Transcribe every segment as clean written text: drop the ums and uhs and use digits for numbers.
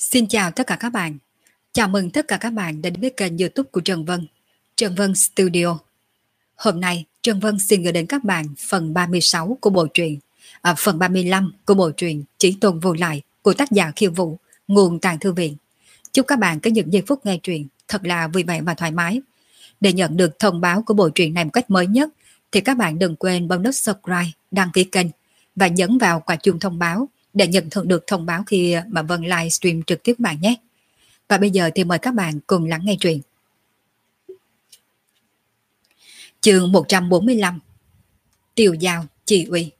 Xin chào tất cả các bạn. Chào mừng tất cả các bạn đã đến với kênh YouTube của Trần Vân, Trần Vân Studio. Hôm nay, Trần Vân xin gửi đến các bạn phần 36 của bộ truyện, phần 35 của bộ truyện Chí Tôn Vô Lại của tác giả Khiêu Vũ, nguồn Tàng Thư Viện. Chúc các bạn có những giây phút nghe truyện thật là vui vẻ và thoải mái. Để nhận được thông báo của bộ truyện này một cách mới nhất, thì các bạn đừng quên bấm nút subscribe, đăng ký kênh và nhấn vào quả chuông thông báo để nhận được thông báo khi mà Vân livestream trực tiếp bạn nhé. Và bây giờ thì mời các bạn cùng lắng nghe truyện. Chương 145. Tiêu Giao Chỉ Uy.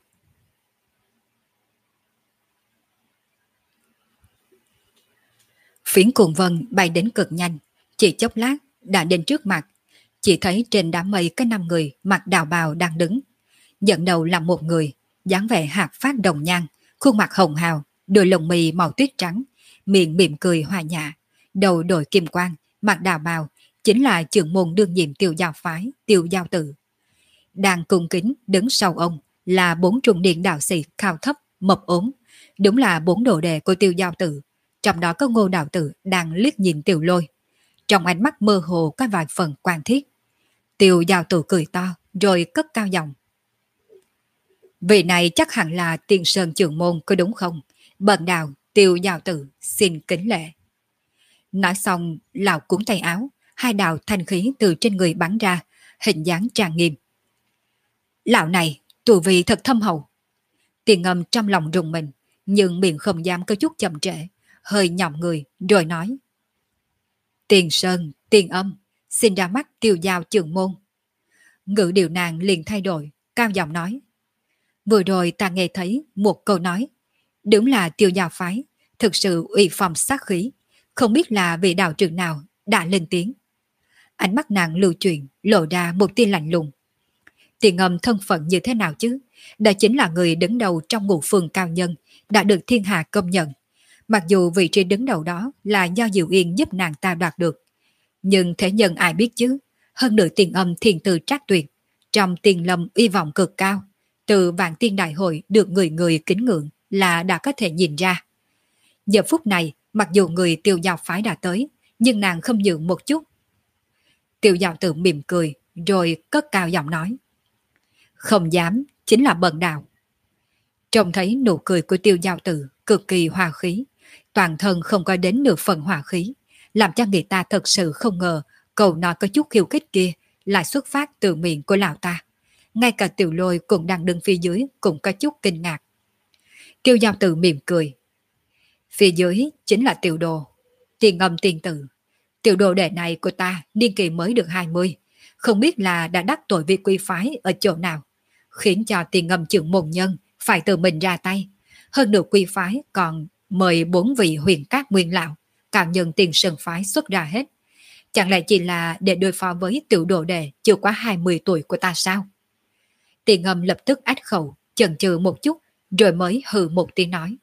Phiến cuồng vân bay đến cực nhanh, chỉ chốc lát đã đến trước mặt. Chỉ thấy trên đám mây có 5 người mặc đạo bào đang đứng. Dẫn đầu là một người, dáng vẻ hạt phát đồng nhan, khuôn mặt hồng hào, đôi lông mì màu tuyết trắng, miệng mỉm cười hòa nhã, đầu đội kim quang, mặc đạo bào, chính là trưởng môn đương nhiệm Tiêu Giao phái, Tiêu Giao Tự. Đang cung kính đứng sau ông là 4 trung niên đạo sĩ cao thấp, mập ốm, đúng là 4 đồ đệ của Tiêu Giao Tự. Trong đó có Ngô đạo tử đang liếc nhìn Tiểu Lôi, trong ánh mắt mơ hồ có vài phần quan thiết. Tiêu Giao Tự cười to rồi cất cao giọng: Vị này chắc hẳn là Tiên Sơn trưởng môn có đúng không? Bần đạo Tiêu Giao Tự xin kính lễ. Nói xong, lão cuốn tay áo, 2 đạo thanh khí từ trên người bắn ra, hình dáng trang nghiêm. Lão này, tu vi thật thâm hậu. Tiền Ngâm trong lòng rùng mình, nhưng miệng không dám có chút chậm trễ, hơi nhỏm người rồi nói: Tiền Sơn, Tiền Âm, xin ra mắt Tiêu Giao trưởng môn. Ngữ điệu nàng liền thay đổi, cao giọng nói: Vừa rồi ta nghe thấy một câu nói, đúng là Tiêu Giao phái, thực sự uy phong sát khí, không biết là vị đạo trưởng nào đã lên tiếng. Ánh mắt nàng lưu chuyển, lộ ra một tia lạnh lùng. Tiền Ngâm thân phận như thế nào chứ? Đó chính là người đứng đầu trong ngũ phương cao nhân, đã được thiên hạ công nhận. Mặc dù vị trí đứng đầu đó là do Diệu Yên giúp nàng ta đoạt được, nhưng thế nhân ai biết chứ? Hơn nữa Tiền Âm thiền từ trác tuyệt, trong Tiền Lâm uy vọng cực cao, từ Vạn Tiên Đại Hội được người người kính ngưỡng là đã có thể nhìn ra. Giờ phút này, mặc dù người Tiêu Giao phái đã tới, nhưng nàng không nhượng một chút. Tiêu Giao Tự mỉm cười, rồi cất cao giọng nói: Không dám, chính là bần đạo. Trông thấy nụ cười của Tiêu Giao Tự cực kỳ hòa khí, toàn thân không có đến nửa phần hòa khí, làm cho người ta thật sự không ngờ câu nói có chút khiêu khích kia lại xuất phát từ miệng của lão ta. Ngay cả Tiểu Lôi cũng đang đứng phía dưới cũng có chút kinh ngạc. Tiêu Giao Tự mỉm cười: Phía dưới chính là Tiểu Đồ, Tiền Ngâm tiền tử. Tiểu đồ đệ này của ta niên kỳ mới được 20, không biết là đã đắc tội với quy phái ở chỗ nào, khiến cho Tiền Ngâm trưởng môn nhân phải tự mình ra tay. Hơn nữa quy phái còn mời 4 vị huyền các nguyên lão, cao nhân Tiền Sơn phái xuất ra hết. Chẳng lẽ chỉ là để đối phó với tiểu đồ đệ chưa quá 20 tuổi của ta sao? Tiền Ngâm lập tức ách khẩu, chần chừ một chút, rồi mới hừ một tiếng nói: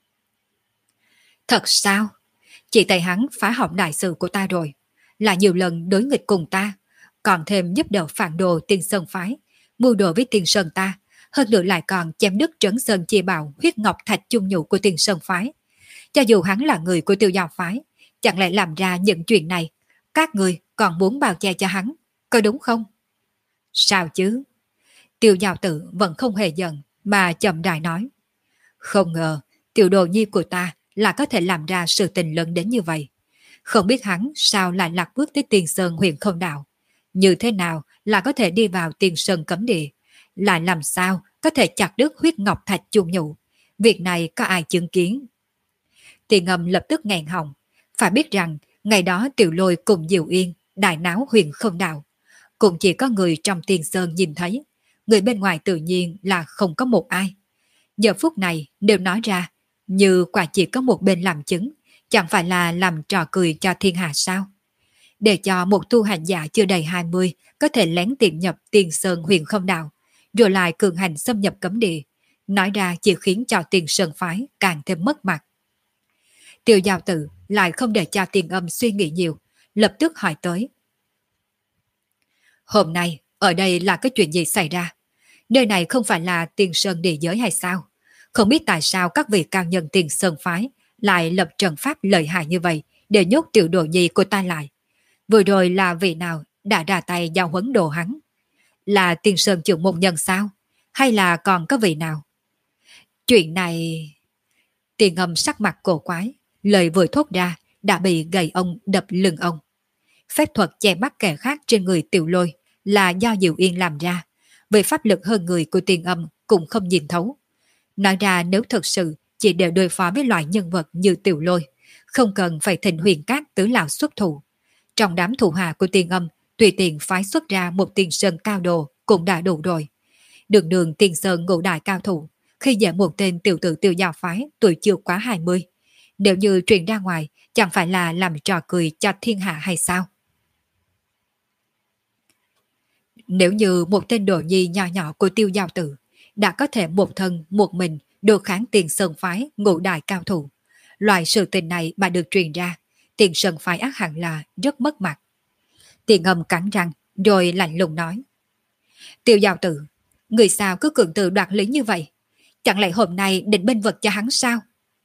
Thật sao? Chị tay hắn phá hỏng đại sự của ta rồi, là nhiều lần đối nghịch cùng ta, còn thêm giúp đỡ phản đồ Tiên Sơn phái, mưu đồ với Tiên Sơn ta, hơn nữa lại còn chém đứt Trấn Sơn Chi Bảo huyết ngọc thạch chung nhũ của Tiên Sơn phái. Cho dù hắn là người của Tiêu Giao phái, chẳng lẽ làm ra những chuyện này, các người còn muốn bao che cho hắn, có đúng không? Sao chứ? Tiêu Giao Tự vẫn không hề giận, mà chậm rãi nói: Không ngờ, tiểu đồ nhi của ta là có thể làm ra sự tình lớn đến như vậy. Không biết hắn sao lại lạc bước tới Tiên Sơn huyện không đạo, như thế nào là có thể đi vào Tiên Sơn cấm địa, lại làm sao có thể chặt đứt huyết ngọc thạch chung nhũ. Việc này có ai chứng kiến? Tiền Ngâm lập tức nghẹn họng. Phải biết rằng ngày đó Tiểu Lôi cùng Diệu Yên đại náo huyền không đạo, cũng chỉ có người trong Tiên Sơn nhìn thấy, người bên ngoài tự nhiên là không có một ai. Giờ phút này đều nói ra như quả chỉ có một bên làm chứng, chẳng phải là làm trò cười cho thiên hạ sao? Để cho một tu hành giả chưa đầy 20 có thể lén tiệm nhập Tiên Sơn huyền không đạo, rồi lại cường hành xâm nhập cấm địa, nói ra chỉ khiến cho Tiên Sơn phái càng thêm mất mặt. Tiêu Giao Tự lại không để cho Tiền Âm suy nghĩ nhiều, lập tức hỏi tới: Hôm nay ở đây là cái chuyện gì xảy ra? Nơi này không phải là Tiên Sơn địa giới hay sao? Không biết tại sao các vị cao nhân Tiên Sơn phái lại lập trận pháp lợi hại như vậy để nhốt tiểu đồ nhi của ta lại. Vừa rồi là vị nào đã ra tay giao huấn đồ hắn? Là Tiên Sơn trưởng môn nhân sao? Hay là còn có vị nào? Chuyện này... Tiền Ngâm sắc mặt cổ quái, lời vừa thốt ra đã bị gầy ông đập lưng ông. Phép thuật che mắt kẻ khác trên người Tiểu Lôi là do Diệu Yên làm ra, về pháp lực hơn người của Tiền Âm cũng không nhìn thấu. Nói ra nếu thật sự chỉ để đối phó với loại nhân vật như Tiểu Lôi, không cần phải thỉnh Huyền Cát Tứ Lão xuất thủ. Trong đám thủ hạ của Tiền Âm, tùy tiện phái xuất ra một Tiền Sơn cao đồ cũng đã đủ rồi. Đường đường Tiền Sơn ngũ đại cao thủ, khi dễ một tên tiểu tử Tiêu Giao phái tuổi chưa quá 20, nếu như truyền ra ngoài, chẳng phải là làm trò cười cho thiên hạ hay sao? Nếu như một tên đồ nhi nhỏ nhỏ của Tiêu Giao tử đã có thể một thân một mình đối kháng Tiền Sơn phái ngũ đại cao thủ, loại sự tình này mà được truyền ra, Tiền Sơn phái ác hẳn là rất mất mặt. Tiền Ngâm cắn răng rồi lạnh lùng nói: Tiêu Giao tử, người sao cứ cường tự đoạt lý như vậy? Chẳng lẽ hôm nay định binh vực cho hắn sao?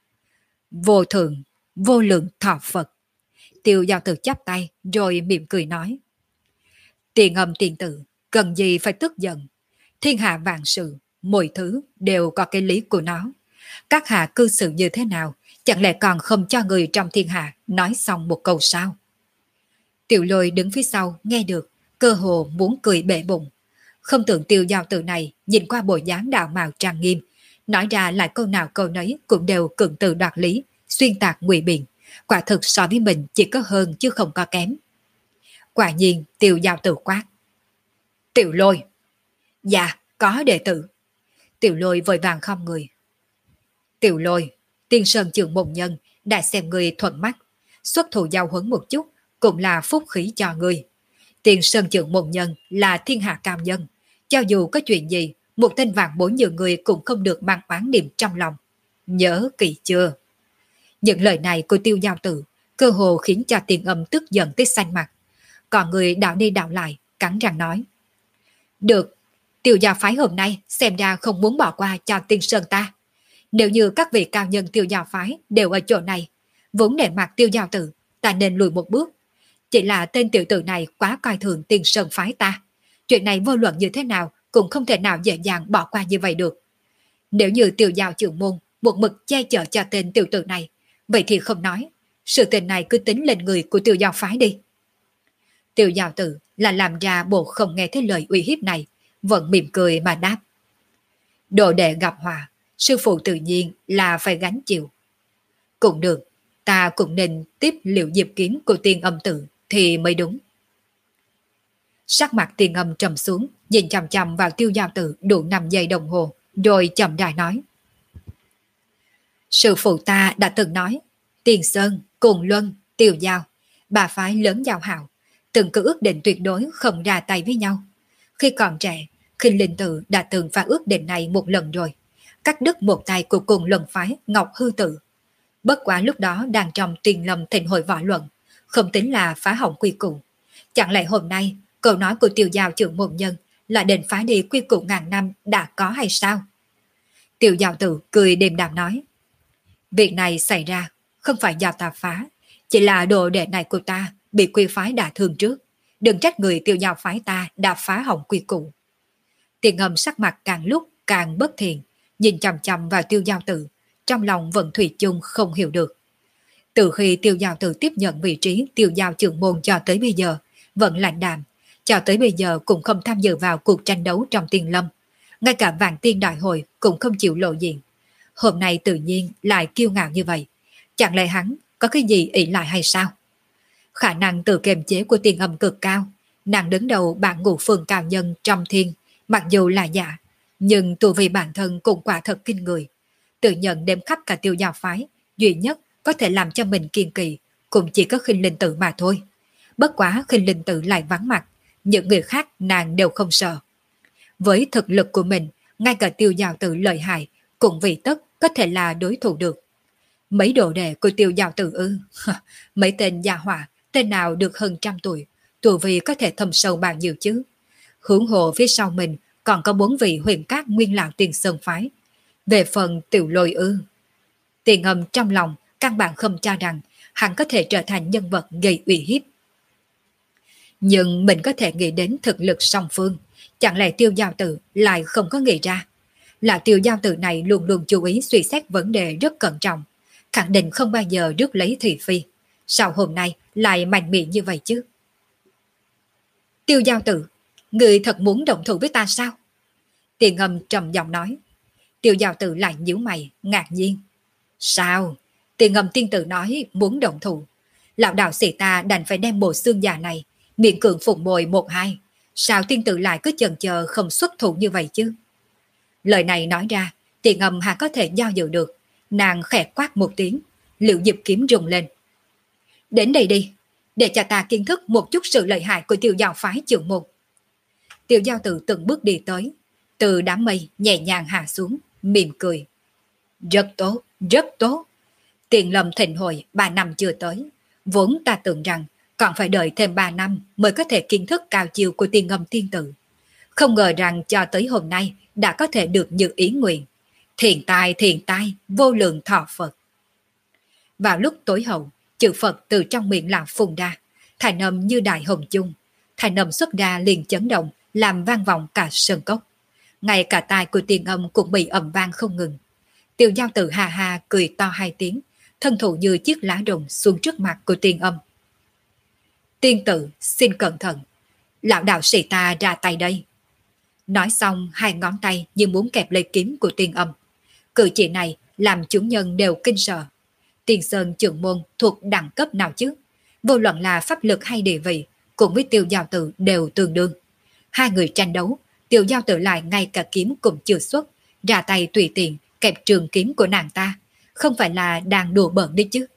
Vô thượng, vô lượng thọ Phật. Tiêu Giao tử chắp tay rồi mỉm cười nói: Tiền Ngâm tiền tử, cần gì phải tức giận? Thiên hạ vạn sự, mọi thứ đều có cái lý của nó. Các hạ cư xử như thế nào, chẳng lẽ còn không cho người trong thiên hạ nói xong một câu sao? Tiểu Lôi đứng phía sau nghe được, cơ hồ muốn cười bể bụng. Không tưởng Tiêu Giao tử này nhìn qua bộ dáng đạo mạo trang nghiêm, nói ra lại câu nào câu nấy cũng đều cường từ đoạt lý, xuyên tạc ngụy biện, quả thực so với mình chỉ có hơn chứ không có kém. Quả nhiên Tiêu Giao tử quát: Tiểu Lôi. Dạ, có đệ tử. Tiểu Lôi vội vàng khom người. Tiểu Lôi, Tiên Sơn trưởng môn nhân đã xem người thuận mắt, xuất thủ giao huấn một chút cũng là phúc khí cho người. Tiên Sơn trưởng môn nhân là thiên hạ cao nhân, cho dù có chuyện gì, một tên vạn bối như người cũng không được mang oán niệm trong lòng. Nhớ kỹ chưa? Những lời này của Tiêu Giao tử cơ hồ khiến cho Tiền Âm tức giận tới xanh mặt. Còn người đạo đi đạo lại, cắn răng nói: Được, Tiêu Giao phái hôm nay xem ra không muốn bỏ qua cho Tiên Sơn ta. Nếu như các vị cao nhân Tiêu Giao phái đều ở chỗ này, vốn nể mặt Tiêu Giao tử, ta nên lùi một bước. Chỉ là tên tiểu tử này quá coi thường Tiên Sơn phái ta. Chuyện này vô luận như thế nào cũng không thể nào dễ dàng bỏ qua như vậy được. Nếu như Tiêu Giao trưởng môn một mực che chở cho tên tiểu tử này, vậy thì không nói, sự tình này cứ tính lên người của Tiêu Giao phái đi. Tiêu Giao tử là làm ra bộ không nghe thấy lời uy hiếp này, vẫn mỉm cười mà đáp: Đồ đệ gặp họa, sư phụ tự nhiên là phải gánh chịu. Cũng được, ta cũng nên tiếp liệu diệp kiếm của Tiên Âm tử thì mới đúng. Sắc mặt Tiên Âm trầm xuống, nhìn chằm chằm vào Tiêu Giao tử đủ 5 giây đồng hồ, rồi chậm rãi nói: Sư phụ ta đã từng nói, Tiền Sơn, Cùng Luân, Tiêu Giao, bà phái lớn giao hảo, từng cứ ước định tuyệt đối không ra tay với nhau. Khi còn trẻ, Khinh Linh Tự đã từng phá ước định này một lần rồi, cắt đứt một tay của Cùng Luân phái Ngọc Hư Tự. Bất quá lúc đó đang trong Tiền Lâm thịnh hội võ luận, không tính là phá hỏng quy củ. Chẳng lẽ hôm nay câu nói của Tiêu Giao trưởng môn nhân là định phá đi quy củ ngàn năm đã có hay sao? Tiêu Giao tử cười đềm đạm nói: Việc này xảy ra không phải do ta phá, chỉ là đồ đệ này của ta bị quy phái đả thương trước. Đừng trách người Tiêu Giao phái ta đã phá hỏng quy củ. Tiền Ngâm sắc mặt càng lúc càng bất thiện, nhìn chằm chằm vào Tiêu Giao tử, trong lòng vẫn thủy chung không hiểu được. Từ khi Tiêu Giao tử tiếp nhận vị trí Tiêu Giao trưởng môn cho tới bây giờ, vẫn lạnh đạm, cho tới bây giờ cũng không tham dự vào cuộc tranh đấu trong Tiên Lâm. Ngay cả Vạn Tiên đại hội cũng không chịu lộ diện. Hôm nay tự nhiên lại kiêu ngạo như vậy. Chẳng lẽ hắn có cái gì ỷ lại hay sao? Khả năng tự kiềm chế của Tiền Âm cực cao. Nàng đứng đầu bảng ngũ phương cao nhân trong thiên, mặc dù là giả, nhưng tu vi bản thân cũng quả thật kinh người. Tự nhận đếm khắp cả Tiêu Giao phái, duy nhất có thể làm cho mình kiên kỳ cũng chỉ có Khinh Linh Tự mà thôi. Bất quá Khinh Linh Tự lại vắng mặt, những người khác nàng đều không sợ. Với thực lực của mình, ngay cả Tiêu Giao Tử lợi hại cũng vì tất có thể là đối thủ được. Mấy đồ đệ của Tiêu Giao Tử ư? Mấy tên gia hỏa, tên nào được hơn 100 tuổi, tu vi có thể thâm sâu bao nhiêu chứ? Hướng hồ phía sau mình còn có 4 vị huyền cát nguyên lão Tiền Sơn phái. Về phần Tiểu Lôi ư? Tiền Âm trong lòng căn bản không cho rằng hắn có thể trở thành nhân vật gây uy hiếp. Nhưng mình có thể nghĩ đến thực lực song phương, chẳng lẽ Tiêu Giao Tử lại không có nghĩ ra? Là Tiêu Giao Tử này luôn luôn chú ý suy xét vấn đề rất cẩn trọng, khẳng định không bao giờ rước lấy thị phi. Sao hôm nay lại mạnh miệng như vậy chứ? Tiêu Giao Tử, người thật muốn động thủ với ta sao? Tiền Âm trầm giọng nói. Tiêu Giao Tử lại nhíu mày, ngạc nhiên. Sao? Tiền Âm tiên tử nói muốn động thủ. Lão đạo sĩ ta đành phải đem bộ xương già này, miệng cường phụng bồi một hai. Sao tiên tử lại cứ chần chờ không xuất thủ như vậy chứ? Lời này nói ra, Tiền Âm hà có thể do dự được. Nàng khẽ quát một tiếng, Liễu Diệp kiếm rung lên. Đến đây đi, để cho ta kiến thức một chút sự lợi hại của Tiêu Giao phái trưởng môn. Tiêu Giao Tử từng bước đi tới, từ đám mây nhẹ nhàng hạ xuống, mỉm cười. Rất tốt, rất tốt. Tiền Lâm thịnh hồi 3 năm chưa tới, vốn ta tưởng rằng còn phải đợi thêm 3 năm mới có thể kiến thức cao chiều của Tiền Âm tiên tử. Không ngờ rằng cho tới hôm nay đã có thể được như ý nguyện. Thiện tai, vô lượng thọ Phật. Vào lúc tối hậu, chữ Phật từ trong miệng lão phun ra, thành âm như đại hồng chung. Thành âm xuất ra liền chấn động, làm vang vọng cả sơn cốc. Ngay cả tai của Tiền Âm cũng bị ầm vang không ngừng. Tiêu Giao Tử hà hà cười to 2 tiếng, thân thủ như chiếc lá rụng xuống trước mặt của Tiền Âm. Tiên tử, xin cẩn thận. Lão đạo sĩ ta ra tay đây. Nói xong 2 ngón tay như muốn kẹp lấy kiếm của Tiền Âm. Cử chỉ này làm chúng nhân đều kinh sợ. Tiền Sơn trưởng môn thuộc đẳng cấp nào chứ? Vô luận là pháp lực hay địa vị, cùng với Tiêu Giao Tử đều tương đương. 2 người tranh đấu, Tiêu Giao Tử lại ngay cả kiếm cũng chưa xuất, ra tay tùy tiện kẹp trường kiếm của nàng ta, không phải là đang đùa bỡn đi chứ?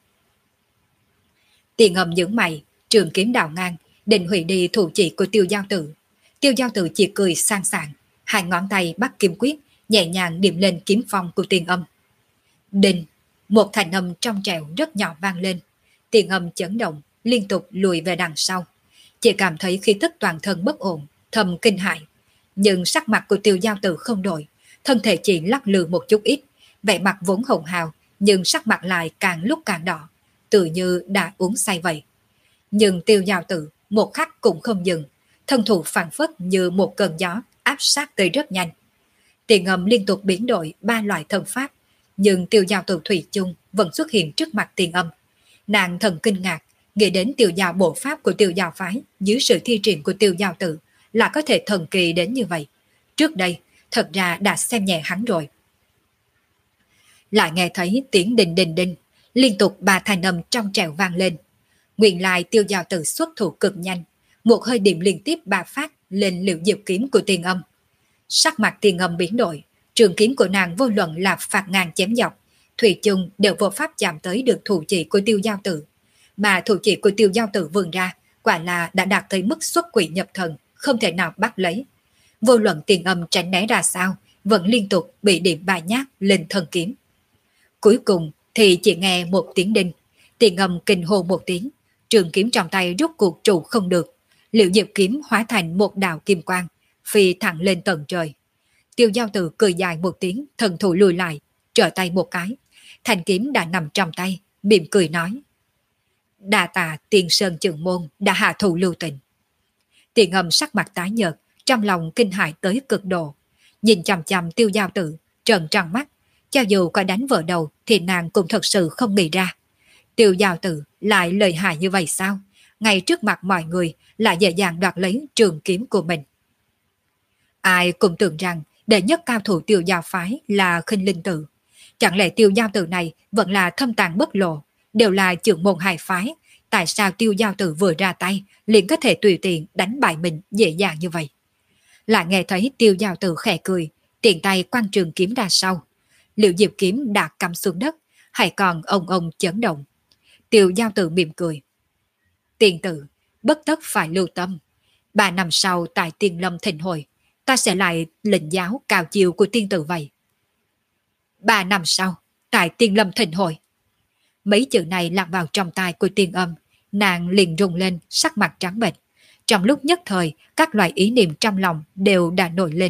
Tiền Âm nhướng mày, trường kiếm đào ngang, định hủy đi thủ chỉ của Tiêu Giao Tử. Tiêu Giao Tử chỉ cười sang sảng, 2 ngón tay bắt kim quyết, nhẹ nhàng điểm lên kiếm phong của Tiền Âm. Đinh, một thanh âm trong trẻo rất nhỏ vang lên. Tiền Âm chấn động, liên tục lùi về đằng sau. Chỉ cảm thấy khí tức toàn thân bất ổn, thầm kinh hãi. Nhưng sắc mặt của Tiêu Giao Tử không đổi, thân thể chỉ lắc lư một chút ít, vẻ mặt vốn hồng hào, nhưng sắc mặt lại càng lúc càng đỏ, tự như đã uống say vậy. Nhưng Tiêu Giao Tử một khắc cũng không dừng, thân thủ phảng phất như một cơn gió áp sát tới rất nhanh. Tiền Âm liên tục biến đổi 3 loại thân pháp, nhưng Tiêu Giao Tử thủy chung vẫn xuất hiện trước mặt Tiền Âm. Nàng thần kinh ngạc, nghĩ đến Tiêu Giao bộ pháp của Tiêu Giao phái dưới sự thi triển của Tiêu Giao Tử là có thể thần kỳ đến như vậy. Trước đây, thật ra đã xem nhẹ hắn rồi. Lại nghe thấy tiếng đinh đinh đinh, liên tục 3 thanh âm trong trẻo vang lên. Nguyên lai Tiêu Giao Tử xuất thủ cực nhanh, một hơi điểm liên tiếp 3 phát lên Liễu Diệp kiếm của Tiền Âm. Sắc mặt Tiền Âm biến đổi, trường kiếm của nàng vô luận là phạt ngang chém dọc, thủy chung đều vô pháp chạm tới được thủ chỉ của Tiêu Giao Tử. Mà thủ chỉ của Tiêu Giao Tử vươn ra, quả là đã đạt tới mức xuất quỷ nhập thần, không thể nào bắt lấy. Vô luận Tiền Âm tránh né ra sao, vẫn liên tục bị điểm 3 nhát lên thân kiếm. Cuối cùng thì chỉ nghe một tiếng đinh, Tiền Âm kinh hô một tiếng, trường kiếm trong tay rút cuộc trụ không được, Liễu Diệp kiếm hóa thành một đạo kim quang, phi thẳng lên tận trời. Tiêu Giao Tử cười dài một tiếng, thần thủ lùi lại, trở tay một cái, thanh kiếm đã nằm trong tay, mỉm cười nói: đa tạ Tiền Sơn trưởng môn đã hạ thủ lưu tình. Tiền Âm sắc mặt tái nhợt, trong lòng kinh hãi tới cực độ, nhìn chằm chằm Tiêu Giao Tử, trợn tròn mắt. Cho dù có đánh vợ đầu thì nàng cũng thật sự không nghĩ ra. Tiêu Giao Tử lại lợi hại như vậy sao? Ngay trước mặt mọi người lại dễ dàng đoạt lấy trường kiếm của mình. Ai cũng tưởng rằng đệ nhất cao thủ Tiêu Giao phái là Khinh Linh Tử. Chẳng lẽ Tiêu Giao Tử này vẫn là thâm tàng bất lộ, đều là trưởng môn hai phái, tại sao Tiêu Giao Tử vừa ra tay liền có thể tùy tiện đánh bại mình dễ dàng như vậy? Lại nghe thấy Tiêu Giao Tử khẽ cười, tiện tay quăng trường kiếm ra sau. Liễu Diệp kiếm đã cắm xuống đất, hay còn ông chấn động. Tiêu Giao Tử mỉm cười. Tiên tử, bất tất phải lưu tâm. 3 năm sau tại Tiên Lâm thịnh hội, ta sẽ lại lĩnh giáo cao chiều của tiên tử vậy. 3 năm sau, tại Tiên Lâm thịnh hội. Mấy chữ này lạc vào trong tai của Tiên Âm, nàng liền rung lên, sắc mặt trắng bệch. Trong lúc nhất thời, các loại ý niệm trong lòng đều đã nổi lên.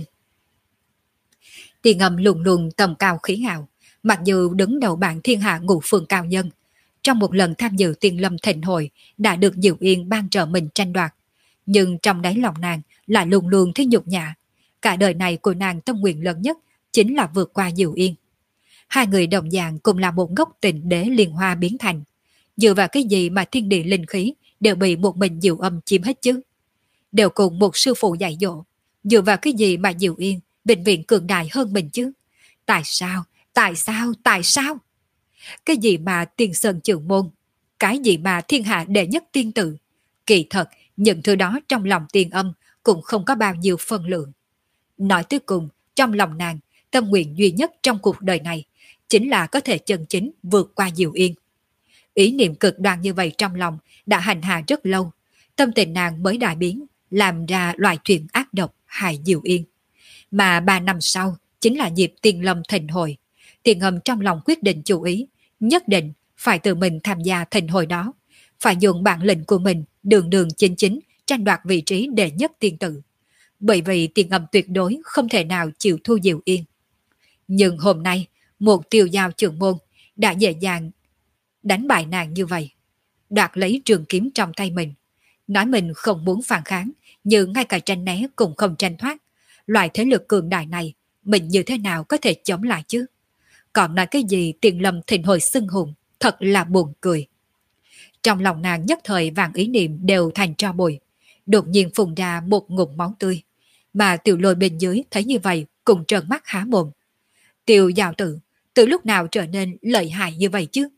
Tiên Âm lùng lùng tầm cao khí ngạo, mặc dù đứng đầu bảng thiên hạ ngũ phương cao nhân, trong một lần tham dự Tiên Lâm Thịnh Hội đã được Diệu Yên ban trợ mình tranh đoạt. Nhưng trong đáy lòng nàng là luôn luôn thấy nhục nhã. Cả đời này của nàng tâm nguyện lớn nhất chính là vượt qua Diệu Yên. Hai người đồng dạng cùng là một gốc tình đế liên hoa biến thành. Dựa vào cái gì mà thiên địa linh khí đều bị một mình Diệu Âm chiếm hết chứ? Đều cùng một sư phụ dạy dỗ. Dựa vào cái gì mà Diệu Yên bệnh viện cường đại hơn mình chứ? Tại sao? Tại sao? Tại sao? Cái gì mà tiên sơn trưởng môn? Cái gì mà thiên hạ đệ nhất tiên tử? Kỳ thật, những thứ đó trong lòng Tiên Âm cũng không có bao nhiêu phân lượng. Nói tới cùng, trong lòng nàng, tâm nguyện duy nhất trong cuộc đời này chính là có thể chân chính vượt qua Diệu Yên. Ý niệm cực đoan như vậy trong lòng đã hành hạ rất lâu, tâm tình nàng mới đại biến, làm ra loại chuyện ác độc hại Diệu Yên. Mà 3 năm sau chính là dịp Tiên Lâm Thịnh Hội. Tiên Âm trong lòng quyết định chủ ý, nhất định phải tự mình tham gia thịnh hội đó, phải dùng bản lĩnh của mình đường đường chính chính tranh đoạt vị trí đệ nhất tiên tử. Bởi vì Tiên Âm tuyệt đối không thể nào chịu thua Diệu Yên. Nhưng hôm nay, một Tiêu Giao trưởng môn đã dễ dàng đánh bại nàng như vậy, đoạt lấy trường kiếm trong tay mình, nói mình không muốn phản kháng, nhưng ngay cả tranh né cũng không tranh thoát. Loại thế lực cường đại này, mình như thế nào có thể chống lại chứ? Còn nói cái gì Tiên Lâm Thịnh Hội xưng hùng, thật là buồn cười. Trong lòng nàng nhất thời vàng ý niệm đều thành tro bụi, đột nhiên phun ra một ngụm máu tươi, mà Tiểu Lôi bên dưới thấy như vậy cùng trợn mắt há mồm. Tiêu Giao Tử, từ lúc nào trở nên lợi hại như vậy chứ?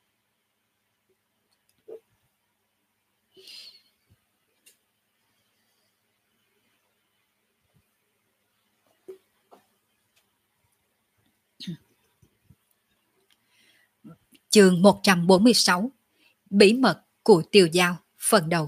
Chương 146: Bí mật của Tiêu Giao, phần đầu.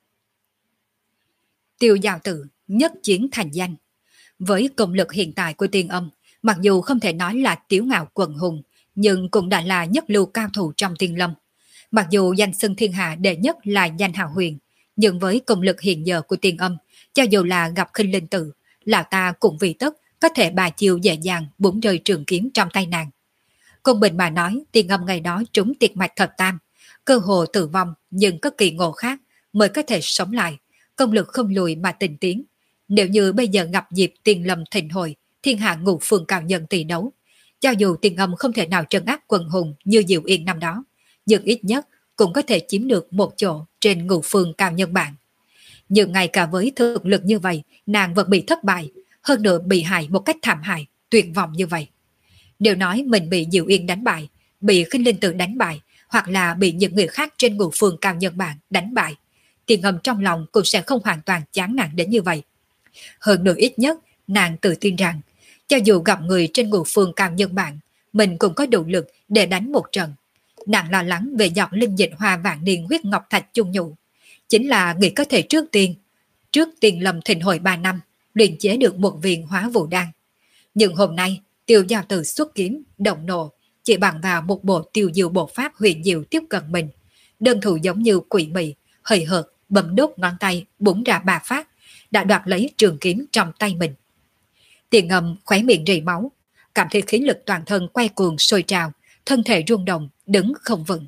Tiêu Giao Tử nhất chiến thành danh. Với công lực hiện tại của Tiên Âm, mặc dù không thể nói là tiếu ngạo quần hùng, nhưng cũng đã là nhất lưu cao thủ trong Tiên Lâm. Mặc dù danh xưng thiên hạ đệ nhất là danh hào huyền, nhưng với công lực hiện giờ của Tiên Âm, cho dù là gặp khinh linh tử, lão ta cũng vì tất có thể bà chiêu dễ dàng búng rơi trường kiếm trong tay nàng. Công bình mà nói, Tiên Âm ngày đó trúng tiệt mạch thập tam, cơ hồ tử vong, nhưng có kỳ ngộ khác mới có thể sống lại, công lực không lùi mà tình tiến. Nếu như bây giờ gặp dịp Tiên Lâm Thịnh Hội, thiên hạ ngũ phương cao nhân tỷ đấu, cho dù Tiên Âm không thể nào trấn áp quần hùng như Diệu Yên năm đó, nhưng ít nhất cũng có thể chiếm được một chỗ trên ngũ phương cao nhân bảng. Nhưng ngay cả với thực lực như vậy, nàng vẫn bị thất bại, hơn nữa bị hại một cách thảm hại, tuyệt vọng như vậy. Nếu nói mình bị Diệu Yên đánh bại, bị khinh linh tử đánh bại, hoặc là bị những người khác trên ngũ phương cao nhân bảng đánh bại, Tiên Âm trong lòng cũng sẽ không hoàn toàn chán nản đến như vậy. Hơn nữa ít nhất, nàng tự tin rằng, cho dù gặp người trên ngũ phương cao nhân bảng, mình cũng có đủ lực để đánh một trận. Nàng lo lắng về giọt linh dịch hoa vạn niên huyết ngọc thạch chung nhụ, chính là nghĩ có thể trước Tiên Lâm Thịnh Hội 3 năm, luyện chế được một viên hóa vũ đan. Nhưng hôm nay, Tiêu Giao Tử xuất kiếm, động nộ, chỉ bằng vào một bộ tiêu diệu bộ pháp huyền diệu tiếp cận mình. Đơn thủ giống như quỷ mị, hời hợt, bấm đốt ngón tay, búng ra 3 phát, đã đoạt lấy trường kiếm trong tay mình. Tiền Âm khóe miệng rỉ máu, cảm thấy khí lực toàn thân quay cuồng sôi trào, thân thể rung động, đứng không vững.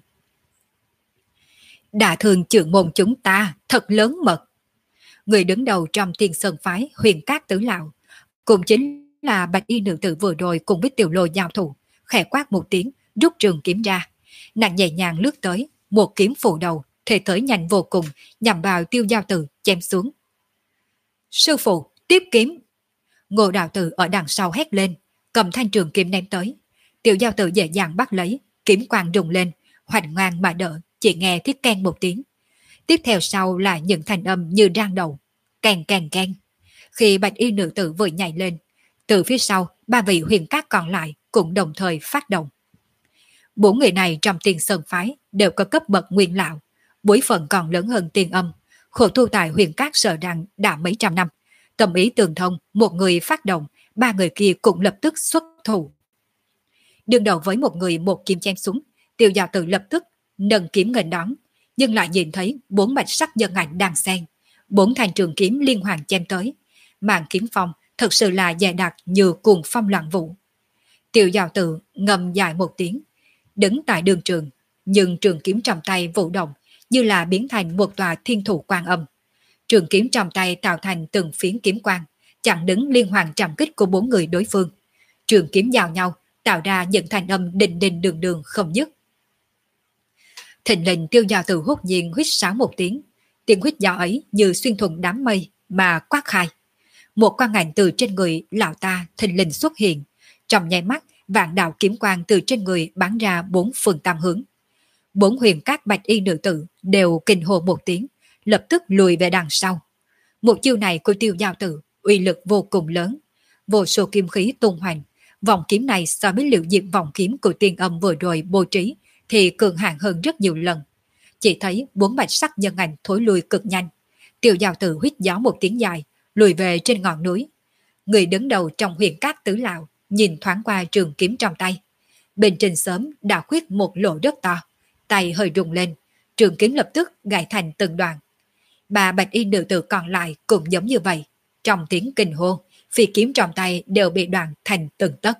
Đả thương trưởng môn chúng ta, thật lớn mật. Người đứng đầu trong Tiên Sơn phái Huyền Cát Tứ Lão, cũng chính là bạch y nữ tử vừa rồi cùng với Tiểu Lôi giao thủ, khẽ quát một tiếng, rút trường kiếm ra. Nàng nhẹ nhàng lướt tới, một kiếm phủ đầu, thể tới nhanh vô cùng, nhằm vào Tiêu Giao Tử chém xuống. Sư phụ, tiếp kiếm! Ngô Đạo Tử ở đằng sau hét lên, cầm thanh trường kiếm ném tới. Tiểu Giao Tử dễ dàng bắt lấy, kiếm quang rung lên, hoành ngang mà đỡ, chỉ nghe thiết keng một tiếng. Tiếp theo sau là những thanh âm như rang đầu, keng keng keng. Khi bạch y nữ tử vừa nhảy lên, từ phía sau, 3 vị huyền cát còn lại cũng đồng thời phát động. 4 người này trong Tiên Sơn phái đều có cấp bậc nguyên lão, bối phận còn lớn hơn Tiên Âm, khổ tu tại huyền cát sợ rằng đã mấy trăm năm. Tâm ý tương thông, một người phát động, 3 người kia cũng lập tức xuất thủ. Đương đầu với một người một kiếm chém xuống, Tiêu Giao Tử lập tức nâng kiếm nghênh đón, nhưng lại nhìn thấy 4 bạch sắc nhân ảnh đang xen, 4 thanh trường kiếm liên hoàn chém tới. Màn kiếm phong thật sự là dè đặc như cuồng phong loạn vũ. Tiêu Giao Tử ngầm dài một tiếng, đứng tại đường trường, nhưng trường kiếm trong tay vũ động như là biến thành một tòa thiên thủ quan âm. Trường kiếm trong tay tạo thành từng phiến kiếm quang, chặn đứng liên hoàn trảm kích của bốn người đối phương. Trường kiếm giao nhau, tạo ra những thanh âm đình đình đường đường không dứt. Thịnh lình Tiêu Giao Tử hốt nhiên huýt sáo một tiếng, tiếng huýt gió ấy như xuyên thuận đám mây mà quát khai. Một quang ảnh từ trên người lão ta thình lình xuất hiện, trong nháy mắt vạn đạo kiếm quang từ trên người bắn ra bốn phương tam hướng. Bốn huyền các bạch y nữ tử đều kinh hô một tiếng, lập tức lùi về đằng sau. Một chiêu này của Tiêu Giao Tử uy lực vô cùng lớn, vô số kiếm khí tung hoành. Vòng kiếm này so với liệu diệt vòng kiếm của Tiên Âm vừa rồi bố trí thì cường hãn hơn rất nhiều lần. Chỉ thấy bốn bạch sắc nhân ảnh thối lui cực nhanh. Tiêu Giao Tử huýt gió một tiếng dài, lùi về trên ngọn núi. Người đứng đầu trong huyền các tứ lão nhìn thoáng qua trường kiếm trong tay. Bên trên sớm đã khuyết một lỗ rất to, tay hơi rung lên, trường kiếm lập tức gãy thành từng đoạn. Ba bạch y nữ tử còn lại cũng giống như vậy. Trong tiếng kinh hô, phi kiếm trong tay đều bị đoạn thành từng tấc.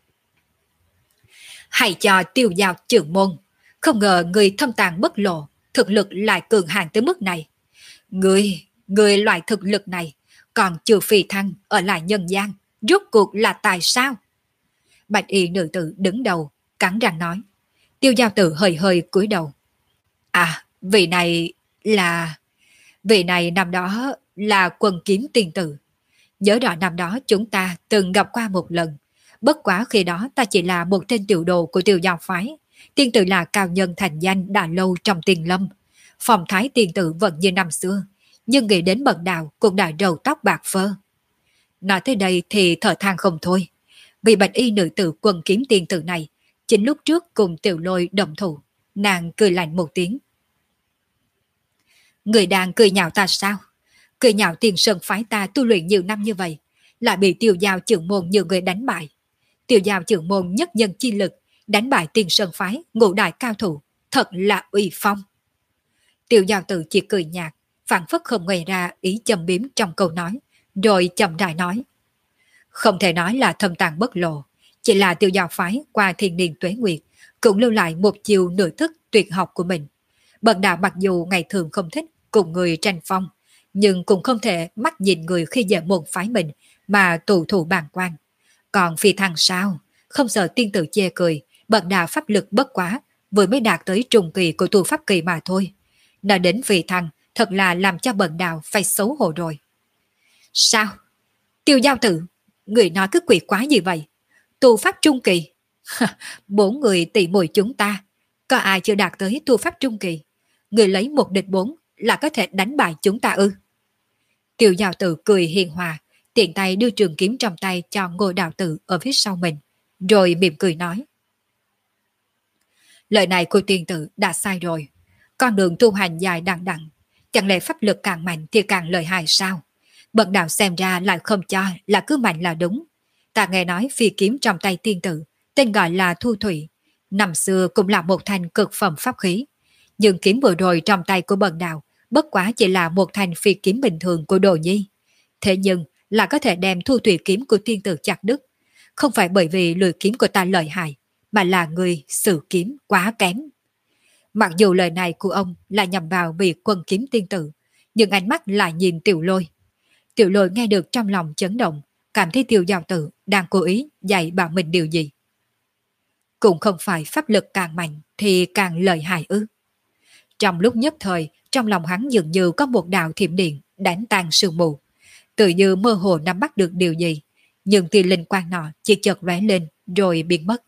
Hãy cho Tiêu Giao trưởng môn, không ngờ người thâm tàng bất lộ, thực lực lại cường hãn tới mức này. Người loại thực lực này còn chưa phi thăng ở lại nhân gian, rốt cuộc là tại sao? Bạch y nữ tử đứng đầu, cắn răng nói. Tiêu Giao Tử hơi hơi cúi đầu. À, vị này năm đó là Quân Kiếm tiên tử. Nhớ rõ năm đó chúng ta từng gặp qua một lần. Bất quá khi đó ta chỉ là một tên tiểu đồ của Tiêu Giao phái. Tiên tử là cao nhân thành danh đã lâu trong Tiền Lâm. Phong thái tiên tử vẫn như năm xưa, nhưng nghĩ đến bậc đạo cũng đã râu tóc bạc phơ. Nói tới đây thì thở than không thôi. Vì bạch y nữ tử Quân Kiếm tiên tử này, chính lúc trước cùng Tiểu Lôi đồng thủ, nàng cười lạnh một tiếng. Người đang cười nhạo ta sao? Cười nhạo Tiền Sơn phái ta tu luyện nhiều năm như vậy, lại bị Tiêu Giao trưởng môn nhiều người đánh bại. Tiêu Giao trưởng môn nhất nhân chi lực, đánh bại Tiền Sơn phái ngũ đại cao thủ, thật là uy phong. Tiêu Giao Tử chỉ cười nhạt, phản phất không nghe ra ý châm biếm trong câu nói, rồi chậm rãi nói. Không thể nói là thâm tàng bất lộ, chỉ là Tiêu Giao phái qua thiên niên tuế nguyệt, cũng lưu lại một chiều nửa thức tuyệt học của mình. Bậc đạo mặc dù ngày thường không thích cùng người tranh phong, nhưng cũng không thể mắt nhìn người khi dễ môn phái mình mà tù thủ bàn quan. Còn phi thăng sao? Không sợ tiên tử chê cười, bậc đạo pháp lực bất quá, vừa mới đạt tới trùng kỳ của tu pháp kỳ mà thôi. Nói đến phi thăng, thật là làm cho bậc đạo phải xấu hổ rồi. Sao? Tiêu Giao Tử, người nói cứ quỷ quá gì vậy? Tu pháp trung kỳ? Bốn người tỷ muội chúng ta, có ai chưa đạt tới tu pháp trung kỳ? Người lấy một địch bốn là có thể đánh bại chúng ta ư? Tiêu Giao Tử cười hiền hòa, tiện tay đưa trường kiếm trong tay cho Ngô Đạo Tử ở phía sau mình, rồi mỉm cười nói. Lời này của tiên tử đã sai rồi. Con đường tu hành dài đằng đẵng, chẳng lẽ pháp lực càng mạnh thì càng lợi hại sao? Bậc đạo xem ra lại không cho là cứ mạnh là đúng. Ta nghe nói phi kiếm trong tay tiên tử, tên gọi là Thu Thủy, năm xưa cũng là một thanh cực phẩm pháp khí. Nhưng kiếm vừa rồi trong tay của bậc đạo, bất quá chỉ là một thanh phi kiếm bình thường của Đồ Nhi. Thế nhưng là có thể đem Thu Thủy kiếm của tiên tử chặt đứt. Không phải bởi vì lưỡi kiếm của ta lợi hại, mà là người sử kiếm quá kém. Mặc dù lời này của ông là nhằm vào vị Quân Kiếm tiên tử, nhưng ánh mắt lại nhìn Tiểu Lôi. Tiểu Lôi nghe được trong lòng chấn động, cảm thấy Tiêu Giao Tử đang cố ý dạy bảo mình điều gì. Cũng không phải pháp lực càng mạnh thì càng lợi hại ư. Trong lúc nhất thời, trong lòng hắn dường như có một đạo thiểm điện đánh tan sương mù. Tự như mơ hồ nắm bắt được điều gì, nhưng tia linh quang nọ chỉ chợt lóe lên rồi biến mất.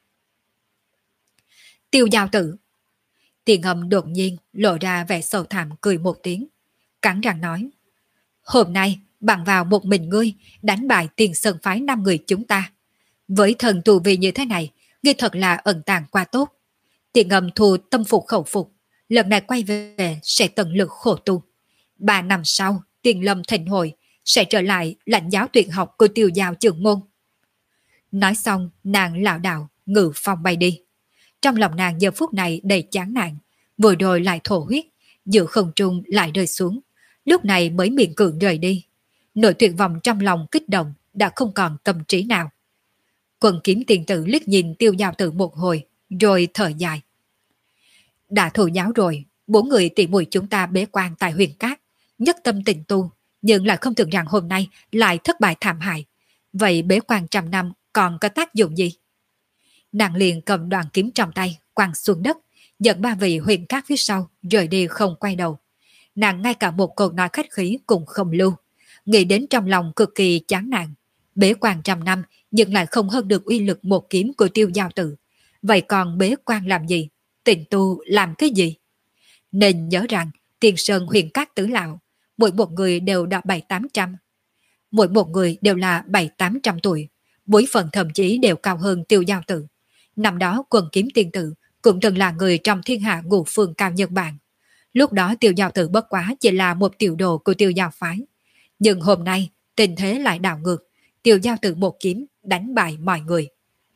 Tiêu Giao Tử. Tiền Ngầm đột nhiên lộ ra vẻ sầu thảm cười một tiếng, cắn răng nói. Hôm nay bằng vào một mình ngươi đánh bại Tiền Sơn phái 5 người chúng ta. Với thần tù vị như thế này, ngươi thật là ẩn tàng quá tốt. Tiền Ngầm thù tâm phục khẩu phục, lần này quay về sẽ tận lực khổ tu. 3 năm sau, Tiền Lâm thịnh hội sẽ trở lại lãnh giáo tuyệt học của Tiêu Giao trưởng môn. Nói xong, nàng lảo đảo ngự phong bay đi. Trong lòng nàng giờ phút này đầy chán nản, vừa rồi lại thổ huyết, giữa không trung lại rơi xuống, lúc này mới miễn cưỡng rời đi. Nỗi tuyệt vọng trong lòng kích động đã không còn tâm trí nào. Quân Kiếm tiên tử liếc nhìn Tiêu Giao Tử một hồi, rồi thở dài. Đã thù giáo rồi, bốn người tỷ muội chúng ta bế quan tại huyền cát, nhất tâm tình tu, nhưng lại không tưởng rằng hôm nay lại thất bại thảm hại. Vậy bế quan trăm năm còn có tác dụng gì? Nàng liền cầm đoàn kiếm trong tay, quăng xuống đất, dẫn ba vị huyền cát phía sau, rời đi không quay đầu. Nàng ngay cả một câu nói khách khí cũng không lưu, nghĩ đến trong lòng cực kỳ chán nản. Bế quan trăm năm nhưng lại không hơn được uy lực một kiếm của Tiêu Giao Tử. Vậy còn bế quan làm gì? Tịnh tu làm cái gì? Nên nhớ rằng Tiền Sơn huyền cát tứ lão, mỗi một người đều đã 7-800. Mỗi một người đều là 7-800 tuổi, bối phận thậm chí đều cao hơn Tiêu Giao Tử. Năm đó Quần Kiếm Tiên Tử cũng từng là người trong thiên hạ ngũ phương cao nhân bản. Lúc đó Tiêu Giao Tử bất quá chỉ là một tiểu đồ của Tiêu Giao phái. Nhưng hôm nay tình thế lại đảo ngược, Tiêu Giao Tử một kiếm đánh bại mọi người.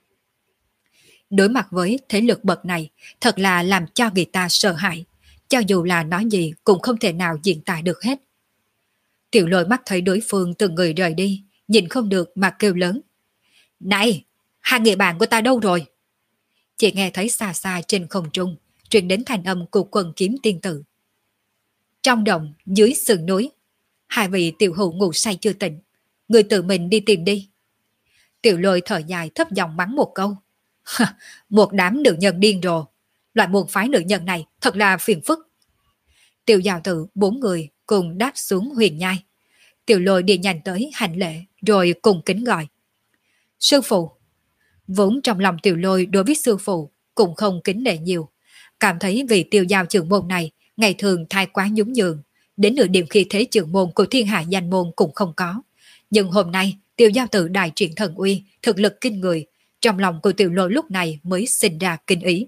Đối mặt với thế lực bậc này, thật là làm cho người ta sợ hãi. Cho dù là nói gì cũng không thể nào diễn tả được hết. Tiểu Lôi mắt thấy đối phương từng người rời đi, nhìn không được mà kêu lớn. Này, hai người bạn của ta đâu rồi? Chỉ nghe thấy xa xa trên không trung, truyền đến thanh âm của Quần Kiếm Tiên Tử. Trong động, dưới sườn núi, hai vị tiểu hữu ngủ say chưa tỉnh, người tự mình đi tìm đi. Tiểu Lôi thở dài thấp giọng mắng một câu. Một đám nữ nhân điên rồ, loại môn phái nữ nhân này thật là phiền phức. Tiểu Giao Tử bốn người cùng đáp xuống huyền nhai. Tiểu Lôi đi nhanh tới hành lễ rồi cùng kính gọi. Sư phụ. Vốn trong lòng Tiểu Lôi đối với sư phụ cũng không kính nể nhiều. Cảm thấy vị Tiêu Giao trưởng môn này ngày thường thái quá nhún nhường, đến nửa điểm khi thế trưởng môn của thiên hạ danh môn cũng không có. Nhưng hôm nay Tiêu Giao Tử đại triển thần uy, thực lực kinh người, trong lòng của Tiểu Lôi lúc này mới sinh ra kinh ý.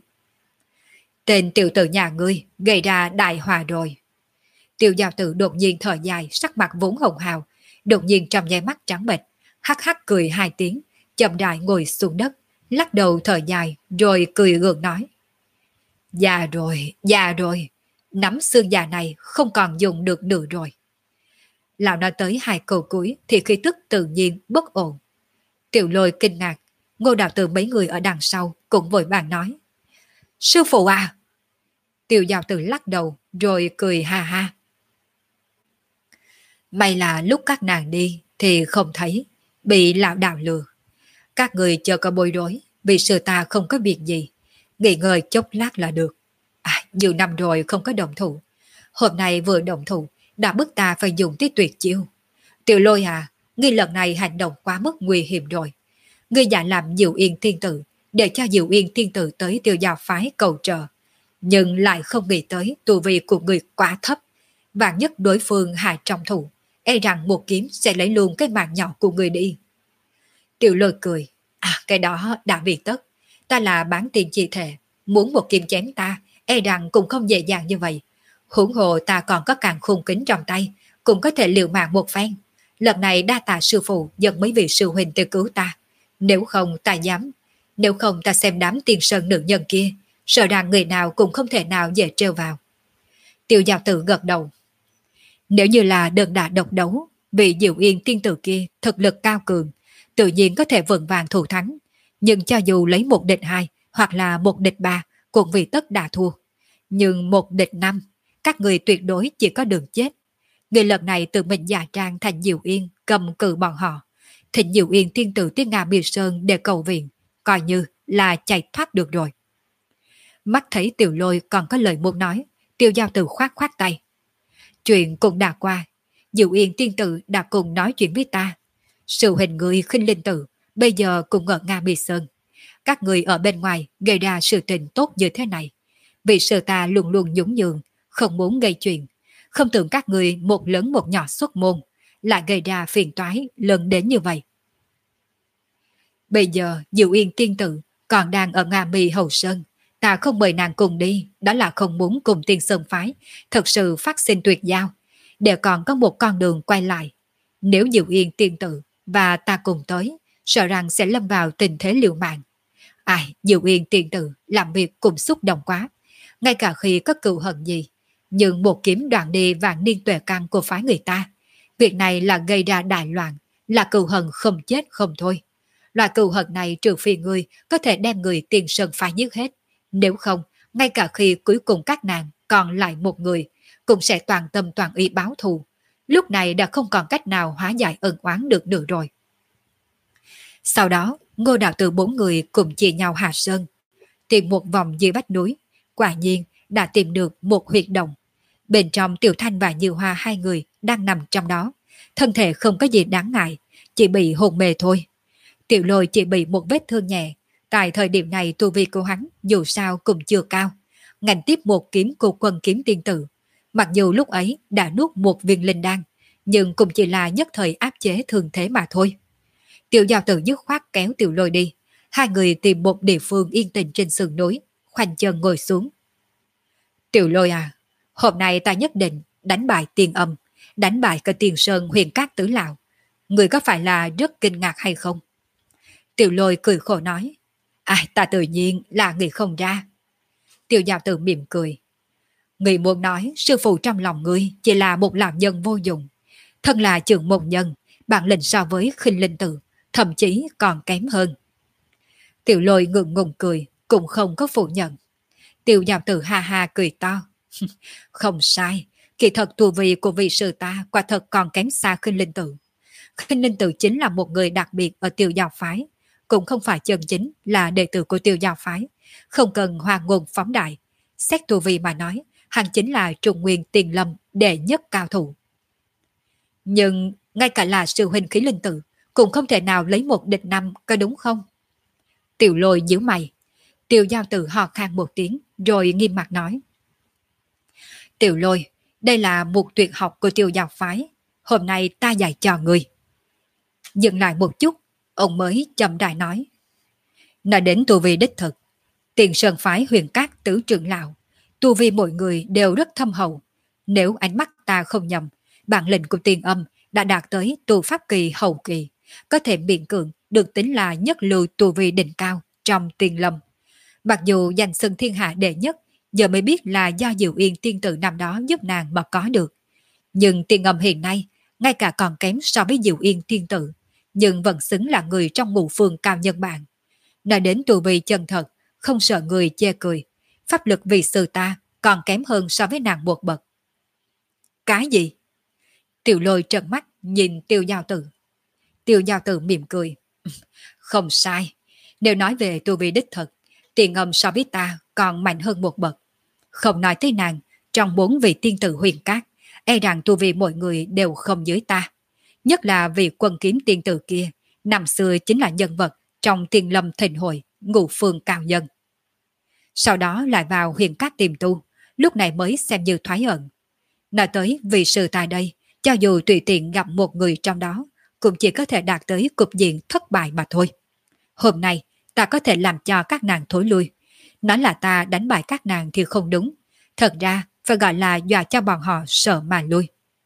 Tên tiểu tử nhà ngươi gây ra đại hòa rồi. Tiêu Giao Tử đột nhiên thở dài, sắc mặt vốn hồng hào, đột nhiên trong nháy mắt trắng bệch, hắc hắc cười hai tiếng, chậm rãi ngồi xuống đất, lắc đầu thở dài rồi cười gượng nói. Già rồi, nắm xương già này không còn dùng được nữa rồi. Lão nói tới hai câu cuối thì khí tức tự nhiên bất ổn. Tiểu Lôi kinh ngạc, Ngô Đạo Tử mấy người ở đằng sau cũng vội vàng nói. Sư phụ à! Tiêu Giao Tử lắc đầu rồi cười ha ha. May là lúc các nàng đi thì không thấy, bị lão đạo lừa. Các người chờ có bối rối, vì sư ta không có việc gì, nghỉ ngơi chốc lát là được. Nhiều năm rồi không có động thủ, hôm nay vừa động thủ đã bức ta phải dùng tới tuyệt chiêu. Tiểu Lôi à, ngươi lần này hành động quá mức nguy hiểm rồi. Ngươi giả làm Diệu Yên Tiên Tử để cho Diệu Yên Tiên Tử tới Tiêu Giao phái cầu trợ, nhưng lại không nghĩ tới tu vi của người quá thấp. Vạn nhất đối phương hạ trọng thủ, e rằng một kiếm sẽ lấy luôn cái mạng nhỏ của người đi. Tiểu Lôi cười. Cái đó đã vì tất. Ta là bán tiền chi thể, muốn một kiếm chém ta, e rằng cũng không dễ dàng như vậy. Huống hồ ta còn có càng khung kính trong tay, cũng có thể liều mạng một phen. Lần này đa tạ sư phụ dẫn mấy vị sư huynh tới cứu ta. Nếu không ta xem đám Tiền Sơn nữ nhân kia, sợ rằng người nào cũng không thể nào dễ trêu vào. Tiêu Giao Tử gật đầu. Nếu như là đơn đả độc đấu, vị Diệu Yên Tiên Tử kia thực lực cao cường, tự nhiên có thể vững vàng thủ thắng. Nhưng cho dù lấy một địch hai hoặc là một địch ba, cũng vì tất đã thua. Nhưng một địch năm, các người tuyệt đối chỉ có đường chết. Người lần này tự mình giả trang thành Diệu Yên, cầm cự bọn họ, thỉnh Diệu Yên Tiên Tử tới Nga Miêu Sơn để cầu viện, coi như là chạy thoát được rồi. Mắt thấy Tiểu Lôi còn có lời muốn nói, Tiêu Giao Tử khoát khoát tay. Chuyện cũng đã qua, Diệu Yên Tiên Tử đã cùng nói chuyện với ta. Sự hình người Khinh Linh Tử bây giờ cùng ở Nga Miêu Sơn. Các người ở bên ngoài gây ra sự tình tốt như thế này, vì sự ta luôn luôn nhún nhường, không muốn gây chuyện, không tưởng các người một lớn một nhỏ xuất môn, lại gây ra phiền toái lớn đến như vậy. Bây giờ Diệu Yên Tiên Tử còn đang ở Nga Mi Hầu Sơn, ta không mời nàng cùng đi, đó là không muốn cùng Tiên Sơn phái thật sự phát sinh tuyệt giao, để còn có một con đường quay lại. Nếu Diệu Yên Tiên Tử và ta cùng tới, sợ rằng sẽ lâm vào tình thế liều mạng. Diệu Yên Tiên Tử làm việc cùng xúc động quá, ngay cả khi có cựu hận gì, nhưng một kiếm đoạn đi vạn niên tuệ căn của phái người ta, việc này là gây ra đại loạn, là cựu hận không chết không thôi. Loại cựu hận này trừ phi người có thể đem người Tiền Sơn phái giết hết, nếu không ngay cả khi cuối cùng các nàng còn lại một người, cũng sẽ toàn tâm toàn ý báo thù. Lúc này đã không còn cách nào hóa giải ân oán được nữa rồi. Sau đó, Ngô Đạo Tử bốn người cùng chia nhau hạ sơn, tìm một vòng dưới vách núi, quả nhiên đã tìm được một huyệt động. Bên trong Tiểu Thanh và Như Hoa hai người đang nằm trong đó, thân thể không có gì đáng ngại, chỉ bị hôn mê thôi. Tiểu Lôi chỉ bị một vết thương nhẹ, tại thời điểm này tu vi của hắn dù sao cũng chưa cao, ngành tiếp một kiếm của Quân Kiếm Tiên Tử. Mặc dù lúc ấy đã nuốt một viên linh đan, nhưng cũng chỉ là nhất thời áp chế thương thế mà thôi. Tiểu Giao Tử dứt khoát kéo Tiểu Lôi đi, hai người tìm một địa phương yên tĩnh trên sườn núi, khoanh chân ngồi xuống. Tiểu Lôi à, hôm nay ta nhất định đánh bại Tiền Âm, đánh bại cả Tiền Sơn Huyền Cát Tứ Lão. Người có phải là rất kinh ngạc hay không? Tiểu Lôi cười khổ nói, ta tự nhiên là nghĩ không ra. Tiểu Giao Tử mỉm cười. Người muốn nói sư phụ trong lòng ngươi chỉ là một lão nhân vô dụng. Thân là trưởng môn nhân, bản lĩnh so với Khinh Linh Tử, thậm chí còn kém hơn. Tiểu Lôi ngượng ngùng cười, cũng không có phủ nhận. Tiểu Giao Tử ha ha cười to. Không sai, kỳ thật tu vi của vị sư ta quả thật còn kém xa Khinh Linh Tử. Khinh Linh Tử chính là một người đặc biệt ở Tiêu Giao Phái, cũng không phải chân chính là đệ tử của Tiêu Giao Phái, không cần hoa ngôn phóng đại. Xét tu vi mà nói, hắn chính là Trung Nguyên Tiền Lâm đệ nhất cao thủ. Nhưng ngay cả là sư huynh Khí Linh Tử cũng không thể nào lấy một địch năm, có đúng không? Tiểu Lôi nhíu mày. Tiêu Giao Tử hò khan một tiếng rồi nghiêm mặt nói. Tiểu Lôi, đây là một tuyệt học của Tiêu Giao Phái, hôm nay ta dạy cho người. Dừng lại một chút, ông mới chậm rãi nói. Nói đến tu vi đích thực, Tiền Sơn Phái Huyền Cát Tứ trưởng lão, tu vi mỗi người đều rất thâm hậu. Nếu ánh mắt ta không nhầm, bản lĩnh của Tiền Âm đã đạt tới tu pháp kỳ hậu kỳ, có thể miễn cưỡng được tính là nhất lưu tu vi đỉnh cao trong Tiền Lâm. Mặc dù giành xưng thiên hạ đệ nhất, giờ mới biết là do Diệu Yên tiên tử năm đó giúp nàng mà có được. Nhưng Tiền Âm hiện nay, ngay cả còn kém so với Diệu Yên tiên tử, nhưng vẫn xứng là người trong ngũ phương cao nhân bản. Nói đến tu vi chân thật, không sợ người chê cười, pháp lực vì sư ta còn kém hơn so với nàng một bậc. Cái gì? Tiểu Lôi trợn mắt nhìn Tiêu Giao Tử. Tiêu Giao Tử mỉm cười. Không sai, nếu nói về tu vi đích thực, Tiền Âm so với ta còn mạnh hơn một bậc. Không nói tới nàng, trong 4 vị tiên tử Huyền Cát, e rằng tu vi mọi người đều không dưới ta. Nhất là vị Quân Kiếm tiên tử kia, năm xưa chính là nhân vật trong Tiền Lâm Thịnh Hội, ngũ phương cao nhân. Sau đó lại vào Huyền Cát tìm tu, lúc này mới xem như thoái ẩn. Nói tới vị sư tại đây, cho dù tùy tiện gặp một người trong đó, cũng chỉ có thể đạt tới cục diện thất bại mà thôi. Hôm nay, ta có thể làm cho các nàng thối lui. Nói là ta đánh bại các nàng thì không đúng. Thật ra, phải gọi là dọa cho bọn họ sợ mà lui.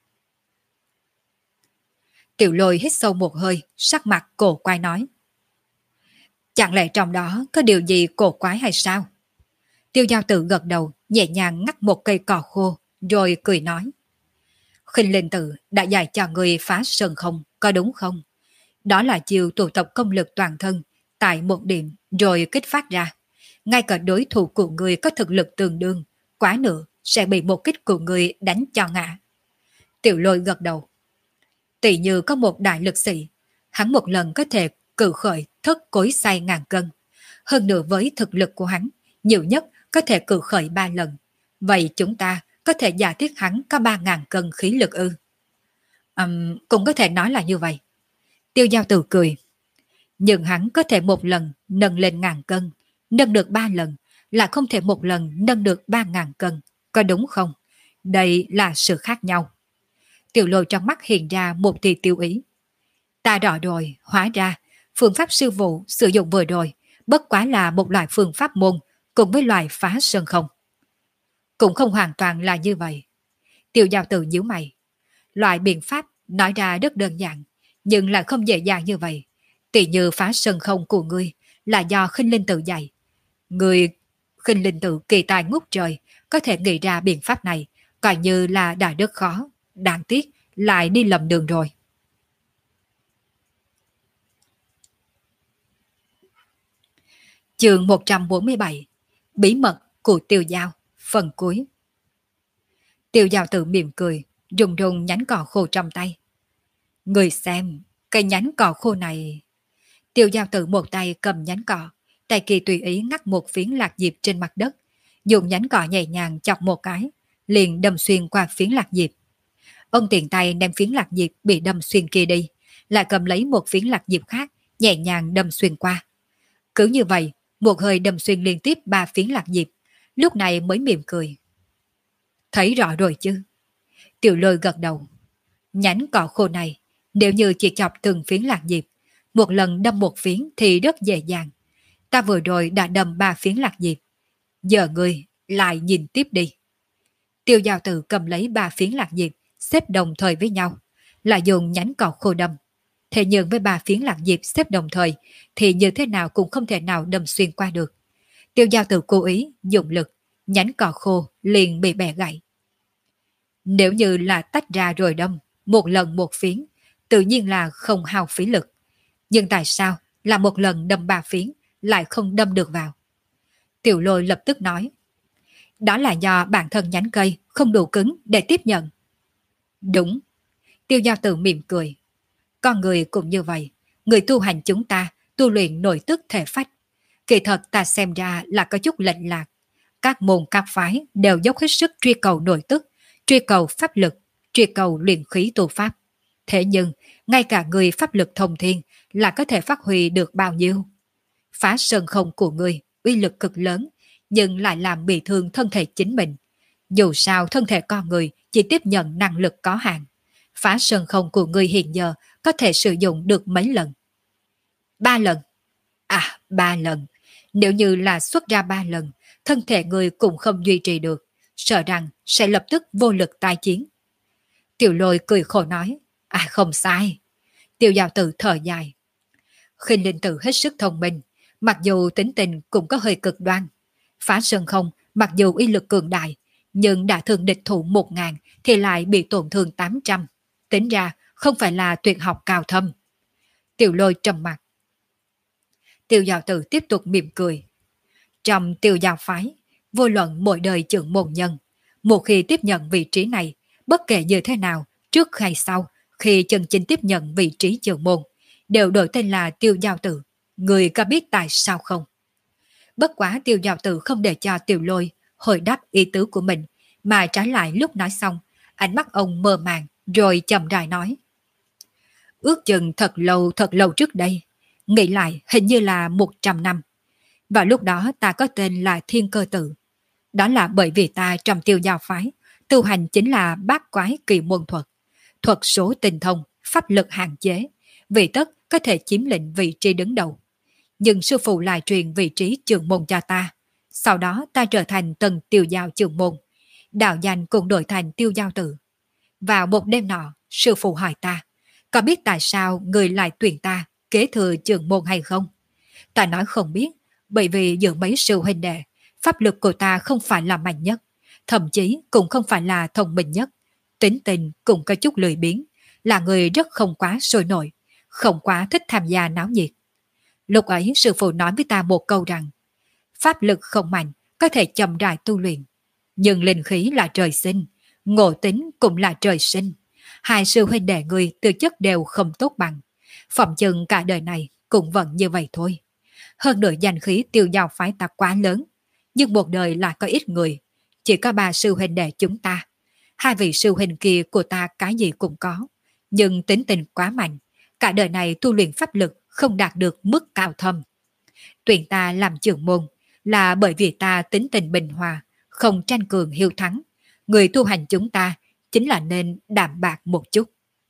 Tiểu Lôi hít sâu một hơi, sắc mặt cổ quái nói. Chẳng lẽ trong đó có điều gì cổ quái hay sao? Tiêu Giao Tử gật đầu, nhẹ nhàng ngắt một cây cỏ khô, rồi cười nói. Khinh Linh Tử đã dạy cho người phá sơn không, có đúng không? Đó là chiều tụ tập công lực toàn thân, tại một điểm rồi kích phát ra. Ngay cả đối thủ của người có thực lực tương đương, quá nữa sẽ bị một kích của người đánh cho ngã. Tiểu Lôi gật đầu. Tỷ như có một đại lực sĩ, hắn một lần có thể cự khởi thất cối xay ngàn cân. Hơn nữa với thực lực của hắn, nhiều nhất có thể cự khởi 3 lần. Vậy chúng ta có thể giả thiết hắn có 3.000 cân khí lực ư? Cũng có thể nói là như vậy. Tiêu Giao Tử cười. Nhưng hắn có thể một lần nâng lên 1.000 cân, nâng được 3 lần, là không thể một lần nâng được 3.000 cân, có đúng không? Đây là sự khác nhau. Tiểu Lôi trong mắt hiện ra một tia tiêu ý. Ta rõ rồi, hóa ra, phương pháp sư phụ sử dụng vừa rồi, bất quá là một loại phương pháp môn, cùng với loại phá sơn không. Cũng không hoàn toàn là như vậy. Tiêu Giao Tử nhíu mày. Loại biện pháp nói ra rất đơn giản, nhưng lại không dễ dàng như vậy. Tỷ như phá sơn không của ngươi là do Khinh Linh Tử dạy. Người Khinh Linh Tử kỳ tài ngút trời, có thể nghĩ ra biện pháp này, coi như là đã rất khó. Đáng tiếc, lại đi lầm đường rồi. Chương 147. Bí mật của Tiêu Giao, phần cuối. Tiêu Giao tự mỉm cười, rùng rùng nhánh cỏ khô trong tay. Người xem, cây nhánh cỏ khô này... Tiêu Giao tự một tay cầm nhánh cỏ, tay kia tùy ý ngắt một phiến lạc diệp trên mặt đất, dùng nhánh cỏ nhẹ nhàng chọc một cái, liền đâm xuyên qua phiến lạc diệp. Ông tiện tay đem phiến lạc diệp bị đâm xuyên kia đi, lại cầm lấy một phiến lạc diệp khác, nhẹ nhàng đâm xuyên qua. Cứ như vậy, một hơi đâm xuyên liên tiếp 3 phiến lạc diệp, lúc này mới mỉm cười. Thấy rõ rồi chứ? Tiểu Lôi gật đầu. Nhánh cỏ khô này, nếu như chỉ chọc từng phiến lạc diệp, một lần đâm một phiến thì rất dễ dàng. Ta vừa rồi đã đâm 3 phiến lạc diệp. Giờ ngươi lại nhìn tiếp đi. Tiêu Giao Tử cầm lấy 3 phiến lạc diệp, xếp đồng thời với nhau, lại dùng nhánh cỏ khô đâm. Thế nhưng với 3 phiến lạc diệp xếp đồng thời, thì như thế nào cũng không thể nào đâm xuyên qua được. Tiêu Giao Tử cố ý dùng lực, nhánh cỏ khô liền bị bẻ gãy. Nếu như là tách ra rồi đâm, một lần một phiến, tự nhiên là không hao phí lực. Nhưng tại sao là một lần đâm 3 phiến lại không đâm được vào? Tiểu Lôi lập tức nói. Đó là do bản thân nhánh cây không đủ cứng để tiếp nhận. Đúng. Tiêu Giao Tử mỉm cười. Con người cũng như vậy. Người tu hành chúng ta tu luyện nội tức thể phách. Kỳ thật ta xem ra là có chút lệch lạc. Các môn các phái đều dốc hết sức truy cầu nội tức, truy cầu pháp lực, truy cầu luyện khí tu pháp. Thế nhưng, ngay cả người pháp lực thông thiên là có thể phát huy được bao nhiêu? Phá sơn không của người, uy lực cực lớn, nhưng lại làm bị thương thân thể chính mình. Dù sao thân thể con người chỉ tiếp nhận năng lực có hạn. Phá sơn không của người hiện giờ có thể sử dụng được mấy lần? 3 lần. À, 3 lần. Nếu như là xuất ra 3 lần, thân thể người cũng không duy trì được, sợ rằng sẽ lập tức vô lực tái chiến. Tiểu Lôi cười khổ nói. À, không sai. Tiêu Giao Tử thở dài. Khinh Linh Tử hết sức thông minh, mặc dù tính tình cũng có hơi cực đoan. Phá sơn không, mặc dù uy lực cường đại, nhưng đã thương địch thủ 1000 thì lại bị tổn thương 800. Tính ra không phải là tuyệt học cao thâm. Tiểu Lôi trầm mặt. Tiêu Giao Tử tiếp tục mỉm cười. Trong Tiêu Giao phái, vô luận mỗi đời trưởng môn nhân, một khi tiếp nhận vị trí này, bất kể như thế nào, trước hay sau, khi chân chính tiếp nhận vị trí trưởng môn, đều đổi tên là Tiêu Giao Tử. Người có biết tại sao không? Bất quá Tiêu Giao Tử không để cho Tiểu Lôi hồi đáp ý tứ của mình, mà trái lại lúc nói xong, ánh mắt ông mơ màng, rồi chậm rãi nói. Ước chừng thật lâu trước đây, nghĩ lại hình như là 100 năm. Và lúc đó ta có tên là Thiên Cơ Tử. Đó là bởi vì ta trong Tiêu Giao phái, tu hành chính là bát quái kỳ môn thuật, thuật số tinh thông, pháp lực hạn chế, vì tất có thể chiếm lĩnh vị trí đứng đầu. Nhưng sư phụ lại truyền vị trí trưởng môn cho ta. Sau đó ta trở thành tầng Tiêu Giao trưởng môn, đạo danh cũng đổi thành Tiêu Giao Tử. Vào một đêm nọ, sư phụ hỏi ta, có biết tại sao người lại tuyển ta kế thừa trưởng môn hay không? Ta nói không biết, bởi vì giữa mấy sư huynh đệ, pháp lực của ta không phải là mạnh nhất, thậm chí cũng không phải là thông minh nhất, tính tình cũng có chút lười biếng, là người rất không quá sôi nổi, không quá thích tham gia náo nhiệt. Lúc ấy sư phụ nói với ta một câu rằng, pháp lực không mạnh, có thể chậm rãi tu luyện, nhưng linh khí là trời sinh, ngộ tính cũng là trời sinh. Hai sư huynh đệ người tư chất đều không tốt bằng, phòng chừng cả đời này cũng vẫn như vậy thôi. Hơn nữa danh khí Tiêu Giao phái ta quá lớn, nhưng một đời lại có ít người, chỉ có 3 sư huynh đệ chúng ta. 2 vị sư huynh kia của ta cái gì cũng có, nhưng tính tình quá mạnh, cả đời này tu luyện pháp lực không đạt được mức cao thâm. Tuyển ta làm trưởng môn là bởi vì ta tính tình bình hòa, không tranh cường hiếu thắng. Người tu hành chúng ta chính là nên đạm bạc một chút.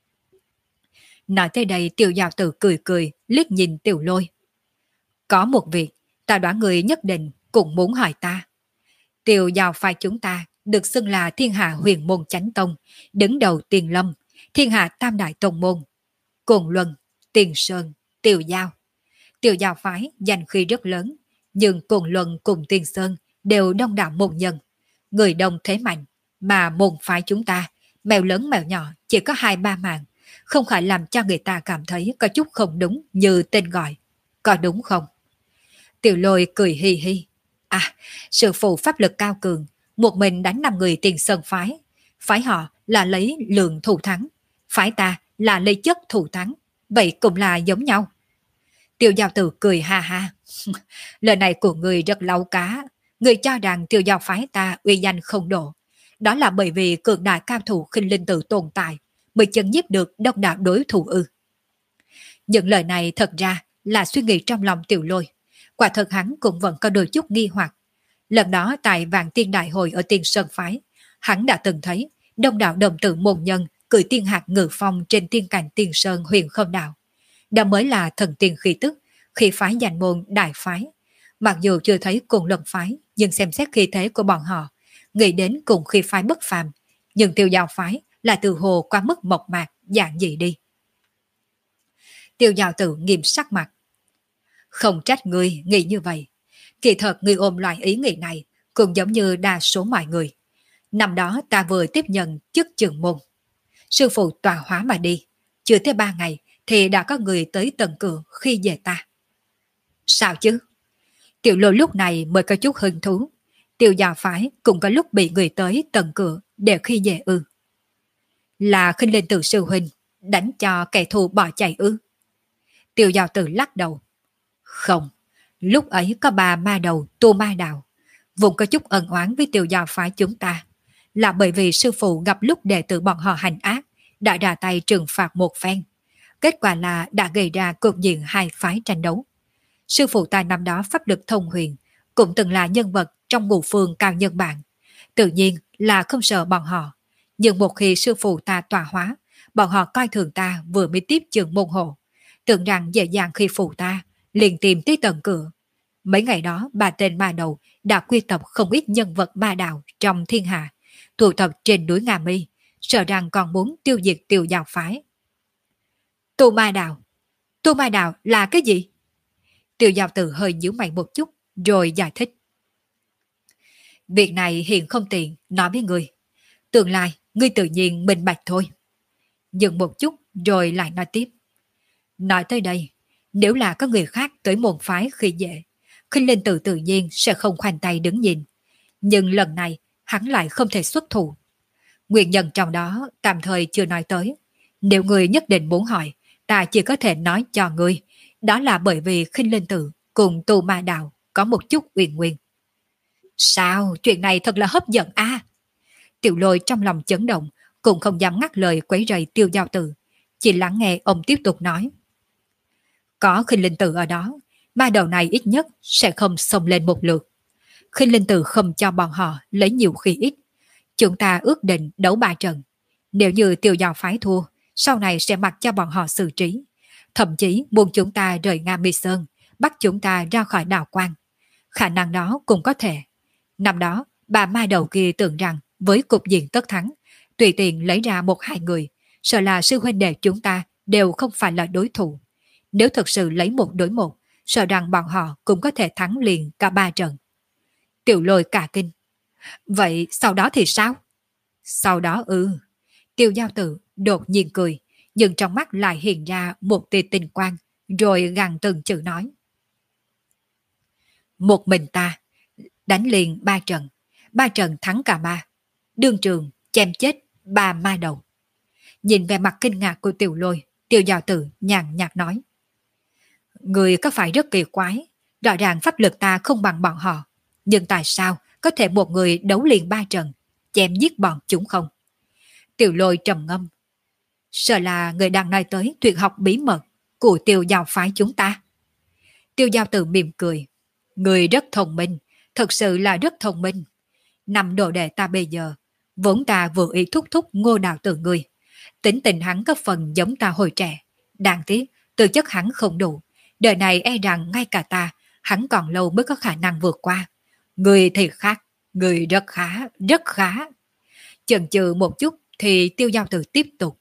Nói tới đây Tiêu Giao Tử cười cười, liếc nhìn Tiểu Lôi. Có một việc, ta đoán người nhất định cũng muốn hỏi ta. Tiêu Giao phái chúng ta được xưng là thiên hạ huyền môn chánh tông, đứng đầu Tiền Lâm, thiên hạ tam đại tông môn, Cồn Luân, Tiền Sơn, Tiêu Giao. Tiêu Giao phái danh khí rất lớn, nhưng Cồn Luân cùng Tiền Sơn đều đông đảo môn nhân, người đông thế mạnh, mà môn phái chúng ta, mèo lớn mèo nhỏ chỉ có 2-3 mạng, không khỏi làm cho người ta cảm thấy có chút không đúng như tên gọi. Có đúng không? Tiểu Lôi cười hi hi. Sư phụ pháp lực cao cường, một mình đánh 5 người Tiền Sơn phái. Phái họ là lấy lượng thù thắng, phái ta là lấy chất thù thắng, vậy cũng là giống nhau. Tiêu giao tử cười ha ha. Lời này của người rất lâu cá. Người cho rằng tiêu giao phái ta uy danh không độ. Đó là bởi vì cường đại cao thủ khinh linh tử tồn tại mới chấn nhiếp được đông đảo đối thủ ư. Những lời này thật ra là suy nghĩ trong lòng Tiểu Lôi. Quả thật hắn cũng vẫn có đôi chút nghi hoặc. Lần đó tại Vạn Tiên Đại Hội ở Tiên Sơn Phái, hắn đã từng thấy đông đảo đồng tử môn nhân cưỡi tiên hạt ngự phong trên tiên cảnh Tiên Sơn huyền không đạo. Đó mới là thần tiên khí tức, khi phái danh môn đại phái. Mặc dù chưa thấy cùng lần phái, nhưng xem xét khí thế của bọn họ, nghĩ đến cùng khi phái bất phàm, nhưng tiêu giao phái là từ hồ qua mức mộc mạc, dạng dị đi. Tiêu giao tử nghiêm sắc mặt. Không trách ngươi nghĩ như vậy. Kỳ thật ngươi ôm loại ý nghĩ này cũng giống như đa số mọi người. Năm đó ta vừa tiếp nhận chức trưởng môn. Sư phụ tọa hóa mà đi. Chưa tới 3 ngày thì đã có người tới tận cửa khi về ta. Sao chứ? Tiểu Lôi lúc này mới có chút hứng thú. Tiêu giao phái cũng có lúc bị người tới tận cửa để khi về ư. Là khinh linh tử sư huynh đánh cho kẻ thù bỏ chạy ư. Tiêu giao tử lắc đầu. Không, lúc ấy có bà ma đầu tu ma đạo, vùng có chút ân oán với tiêu giao phái chúng ta, là bởi vì sư phụ gặp lúc đệ tử bọn họ hành ác, đã ra tay trừng phạt một phen. Kết quả là đã gây ra cục diện hai phái tranh đấu. Sư phụ ta năm đó pháp lực thông huyền, cũng từng là nhân vật trong ngũ phương cao nhân bản. Tự nhiên là không sợ bọn họ. Nhưng một khi sư phụ ta tọa hóa, bọn họ coi thường ta vừa mới tiếp trường môn hộ, tưởng rằng dễ dàng khi phụ ta, liền tìm tới tận cửa. Mấy ngày đó bà tên ma đầu đã quy tập không ít nhân vật ma đạo trong thiên hạ, tụ tập trên núi Nga Mi, sợ rằng còn muốn tiêu diệt tiêu giao phái. Tu ma đạo? Tu ma đạo là cái gì? Tiêu giao tử hơi nhíu mày một chút rồi giải thích. Việc này hiện không tiện nói với ngươi. Tương lai ngươi tự nhiên minh bạch thôi. Dừng một chút rồi lại nói tiếp. Nói tới đây, nếu là có người khác tới môn phái khi dễ, khinh linh tử tự nhiên sẽ không khoanh tay đứng nhìn. Nhưng lần này hắn lại không thể xuất thủ. Nguyên nhân trong đó tạm thời chưa nói tới. Nếu người nhất định muốn hỏi, ta chỉ có thể nói cho ngươi. Đó là bởi vì khinh linh tử cùng tu ma đạo có một chút uyên nguyên. Sao? Chuyện này thật là hấp dẫn a. Tiểu Lôi trong lòng chấn động, cũng không dám ngắt lời quấy rầy tiêu giao tử. Chỉ lắng nghe ông tiếp tục nói. Có khinh linh tử ở đó, ma đầu này ít nhất sẽ không xông lên một lượt. Khinh linh tử không cho bọn họ lấy nhiều khi ít. Chúng ta ước định đấu 3 trận. Nếu như tiêu giao phái thua, sau này sẽ mặc cho bọn họ xử trí. Thậm chí muốn chúng ta rời Nga Mi Sơn, bắt chúng ta ra khỏi đảo quan. Khả năng đó cũng có thể. Năm đó, bà ma đầu kia tưởng rằng với cục diện tất thắng, tùy tiện lấy ra 1-2 người, sợ là sư huynh đệ chúng ta đều không phải là đối thủ. Nếu thực sự lấy 1 đối 1, sợ rằng bọn họ cũng có thể thắng liền cả 3 trận. Tiểu Lôi cả kinh. Vậy sau đó thì sao? Sau đó Tiêu giao tử đột nhiên cười, nhưng trong mắt lại hiện ra một tia tinh quang, rồi gằn từng chữ nói. Một mình ta, đánh liền 3 trận, 3 trận thắng cả 3. Đương trường, chém chết 3 ma đầu. Nhìn về mặt kinh ngạc của Tiểu Lôi, tiêu giao tử nhàn nhạt nói. Người có phải rất kỳ quái, rõ ràng pháp lực ta không bằng bọn họ, nhưng tại sao có thể một người đấu liền 3 trận, chém giết bọn chúng không? Tiểu Lôi trầm ngâm. Sợ là người đang nói tới tuyệt học bí mật của tiêu giao phái chúng ta. Tiêu giao tử mỉm cười. Người rất thông minh, thật sự là rất thông minh. 5 đồ đệ ta bây giờ, vốn ta vừa ý thúc thúc Ngô Đào Tử người. Tính tình hắn có phần giống ta hồi trẻ. Đáng tiếc, tư chất hắn không đủ. Đời này e rằng ngay cả ta, hắn còn lâu mới có khả năng vượt qua. Người thì khác, người rất khá, rất khá. Chần chừ một chút thì tiêu giao tử tiếp tục.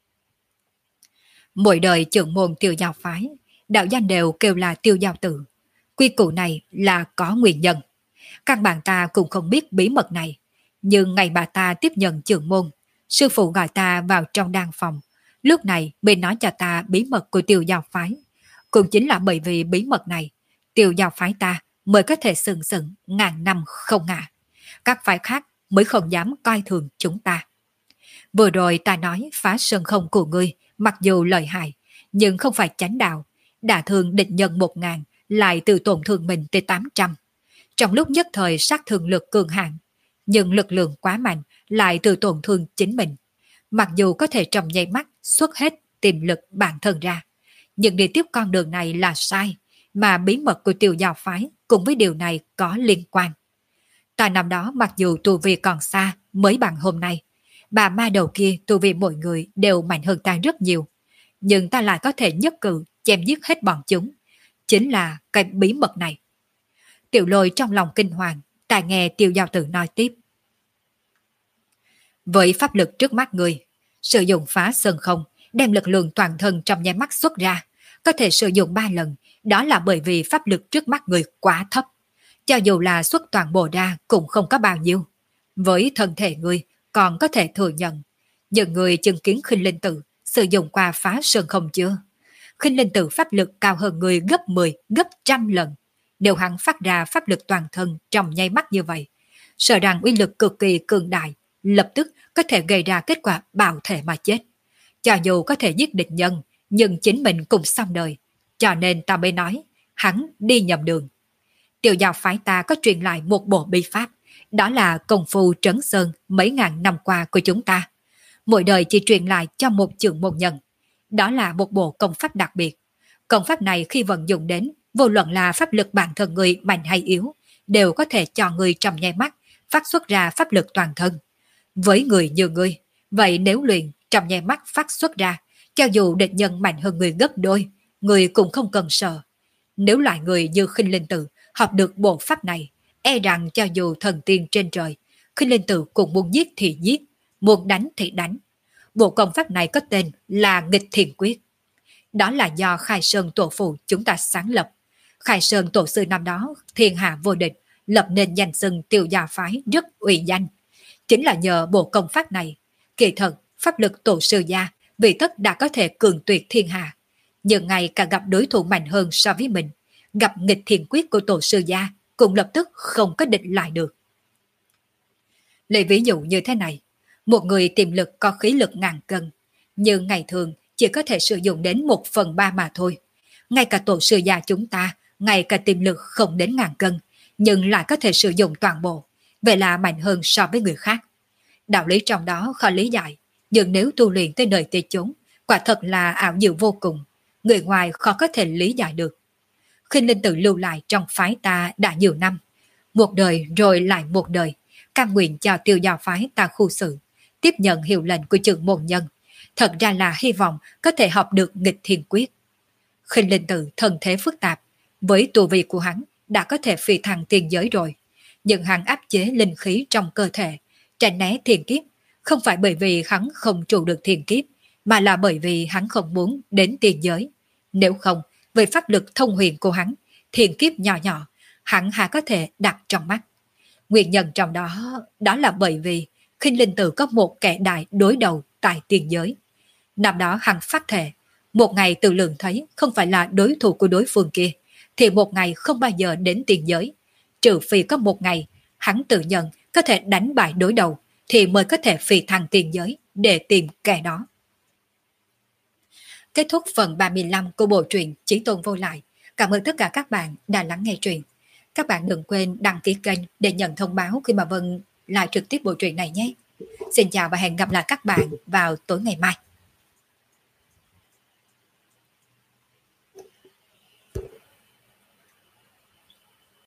Mỗi đời trưởng môn tiêu giao phái, đạo danh đều kêu là tiêu giao tử. Quy củ này là có nguyên nhân. Các bạn ta cũng không biết bí mật này. Nhưng ngày bà ta tiếp nhận trưởng môn, sư phụ gọi ta vào trong đan phòng. Lúc này mới nói cho ta bí mật của tiêu giao phái. Cũng chính là bởi vì bí mật này, tiêu giao phái ta mới có thể sừng sững ngàn năm không ngã. Các phái khác mới không dám coi thường chúng ta. Vừa rồi ta nói phá sơn không của ngươi, mặc dù lợi hại, nhưng không phải chánh đạo. Đả thương địch nhân 1.000, lại tự tổn thương mình tới 800. Trong lúc nhất thời sát thương lực cường hạn, nhưng lực lượng quá mạnh lại tự tổn thương chính mình. Mặc dù có thể trong nháy mắt xuất hết tiềm lực bản thân ra, nhưng đi tiếp con đường này là sai, mà bí mật của Tiêu Giao phái cùng với điều này có liên quan. Ta năm đó mặc dù tu vi còn xa mới bằng hôm nay, bà ma đầu kia tu vi mỗi người đều mạnh hơn ta rất nhiều, nhưng ta lại có thể nhất cử chém giết hết bọn chúng. Chính là cái bí mật này. Tiểu Lôi trong lòng kinh hoàng, ta nghe Tiêu Giao Tử nói tiếp. Với pháp lực trước mắt người, sử dụng phá sơn không, đem lực lượng toàn thân trong nháy mắt xuất ra, có thể sử dụng 3 lần, đó là bởi vì pháp lực trước mắt người quá thấp. Cho dù là xuất toàn bộ ra cũng không có bao nhiêu. Với thân thể người còn có thể thừa nhận. Nhưng người chứng kiến Khinh Linh Tử sử dụng qua phá sơn không chưa? Khinh Linh Tử pháp lực cao hơn người gấp 10, gấp trăm lần. Nếu hắn phát ra pháp lực toàn thân trong nháy mắt như vậy, sợ rằng uy lực cực kỳ cường đại, lập tức có thể gây ra kết quả bạo thể mà chết. Cho dù có thể giết địch nhân, nhưng chính mình cũng xong đời. Cho nên ta mới nói, hắn đi nhầm đường. Tiêu Giao phái ta có truyền lại một bộ bí pháp, đó là công phu trấn sơn mấy ngàn năm qua của chúng ta. Mỗi đời chỉ truyền lại cho một trưởng môn nhân. Đó là một bộ công pháp đặc biệt. Công pháp này khi vận dụng đến, vô luận là pháp lực bản thân người mạnh hay yếu, đều có thể cho người trong nháy mắt phát xuất ra pháp lực toàn thân. Với người như ngươi, vậy nếu luyện trong nháy mắt phát xuất ra, cho dù địch nhân mạnh hơn người gấp đôi, người cũng không cần sợ. Nếu loại người như Khinh Linh Tử học được bộ pháp này, e rằng cho dù thần tiên trên trời, Khinh Linh Tử cũng muốn giết thì giết, muốn đánh thì đánh. Bộ công pháp này có tên là Nghịch Thiền Quyết. Đó là do Khai Sơn Tổ Phụ chúng ta sáng lập. Khai Sơn Tổ sư năm đó thiên hạ vô địch, lập nên danh xưng Tiêu Giao phái rất uy danh. Chính là nhờ bộ công pháp này, kỳ thật pháp lực tổ sư gia vì tất đã có thể cường tuyệt thiên hạ. Nhưng ngày càng gặp đối thủ mạnh hơn so với mình, gặp Nghịch Thiền Quyết của tổ sư gia cũng lập tức không có địch lại được. Lấy ví dụ như thế này, một người tiềm lực có khí lực ngàn cân, nhưng ngày thường chỉ có thể sử dụng đến 1/3 mà thôi. Ngay cả tổ sư gia chúng ta, ngay cả tiềm lực không đến ngàn cân, nhưng lại có thể sử dụng toàn bộ, vậy là mạnh hơn so với người khác. Đạo lý trong đó khó lý giải, nhưng nếu tu luyện tới nơi tới chốn, quả thật là ảo diệu vô cùng, người ngoài khó có thể lý giải được. Khinh Linh Tử lưu lại trong phái ta đã nhiều năm, một đời rồi lại một đời, cam nguyện cho Tiêu Giao phái ta khu sự, tiếp nhận hiệu lệnh của trưởng môn nhân, thật ra là hy vọng có thể học được Nghịch Thiên Quyết. Khinh Linh Tử thân thế phức tạp, với tu vi của hắn đã có thể phi thăng tiên giới rồi, nhưng hắn áp chế linh khí trong cơ thể, tránh né thiên kiếp, không phải bởi vì hắn không trụ được thiên kiếp, mà là bởi vì hắn không muốn đến tiên giới. Nếu không, về pháp lực thông huyền của hắn, thiên kiếp nhỏ nhỏ, hắn hà có thể đặt trong mắt. Nguyên nhân trong đó là bởi vì Khinh Linh Tử có một kẻ đại đối đầu tại tiên giới. Năm đó hắn phát thệ, một ngày tự lượng thấy không phải là đối thủ của đối phương kia, thì một ngày không bao giờ đến tiên giới. Trừ phi có một ngày, hắn tự nhận có thể đánh bại đối đầu, thì mới có thể phi thăng tiên giới để tìm kẻ đó. Kết thúc phần 35 của bộ truyện Chí Tôn Vô Lại. Cảm ơn tất cả các bạn đã lắng nghe truyện. Các bạn đừng quên đăng ký kênh để nhận thông báo khi mà Vân lại trực tiếp bộ truyện này nhé. Xin chào và hẹn gặp lại các bạn vào tối ngày mai.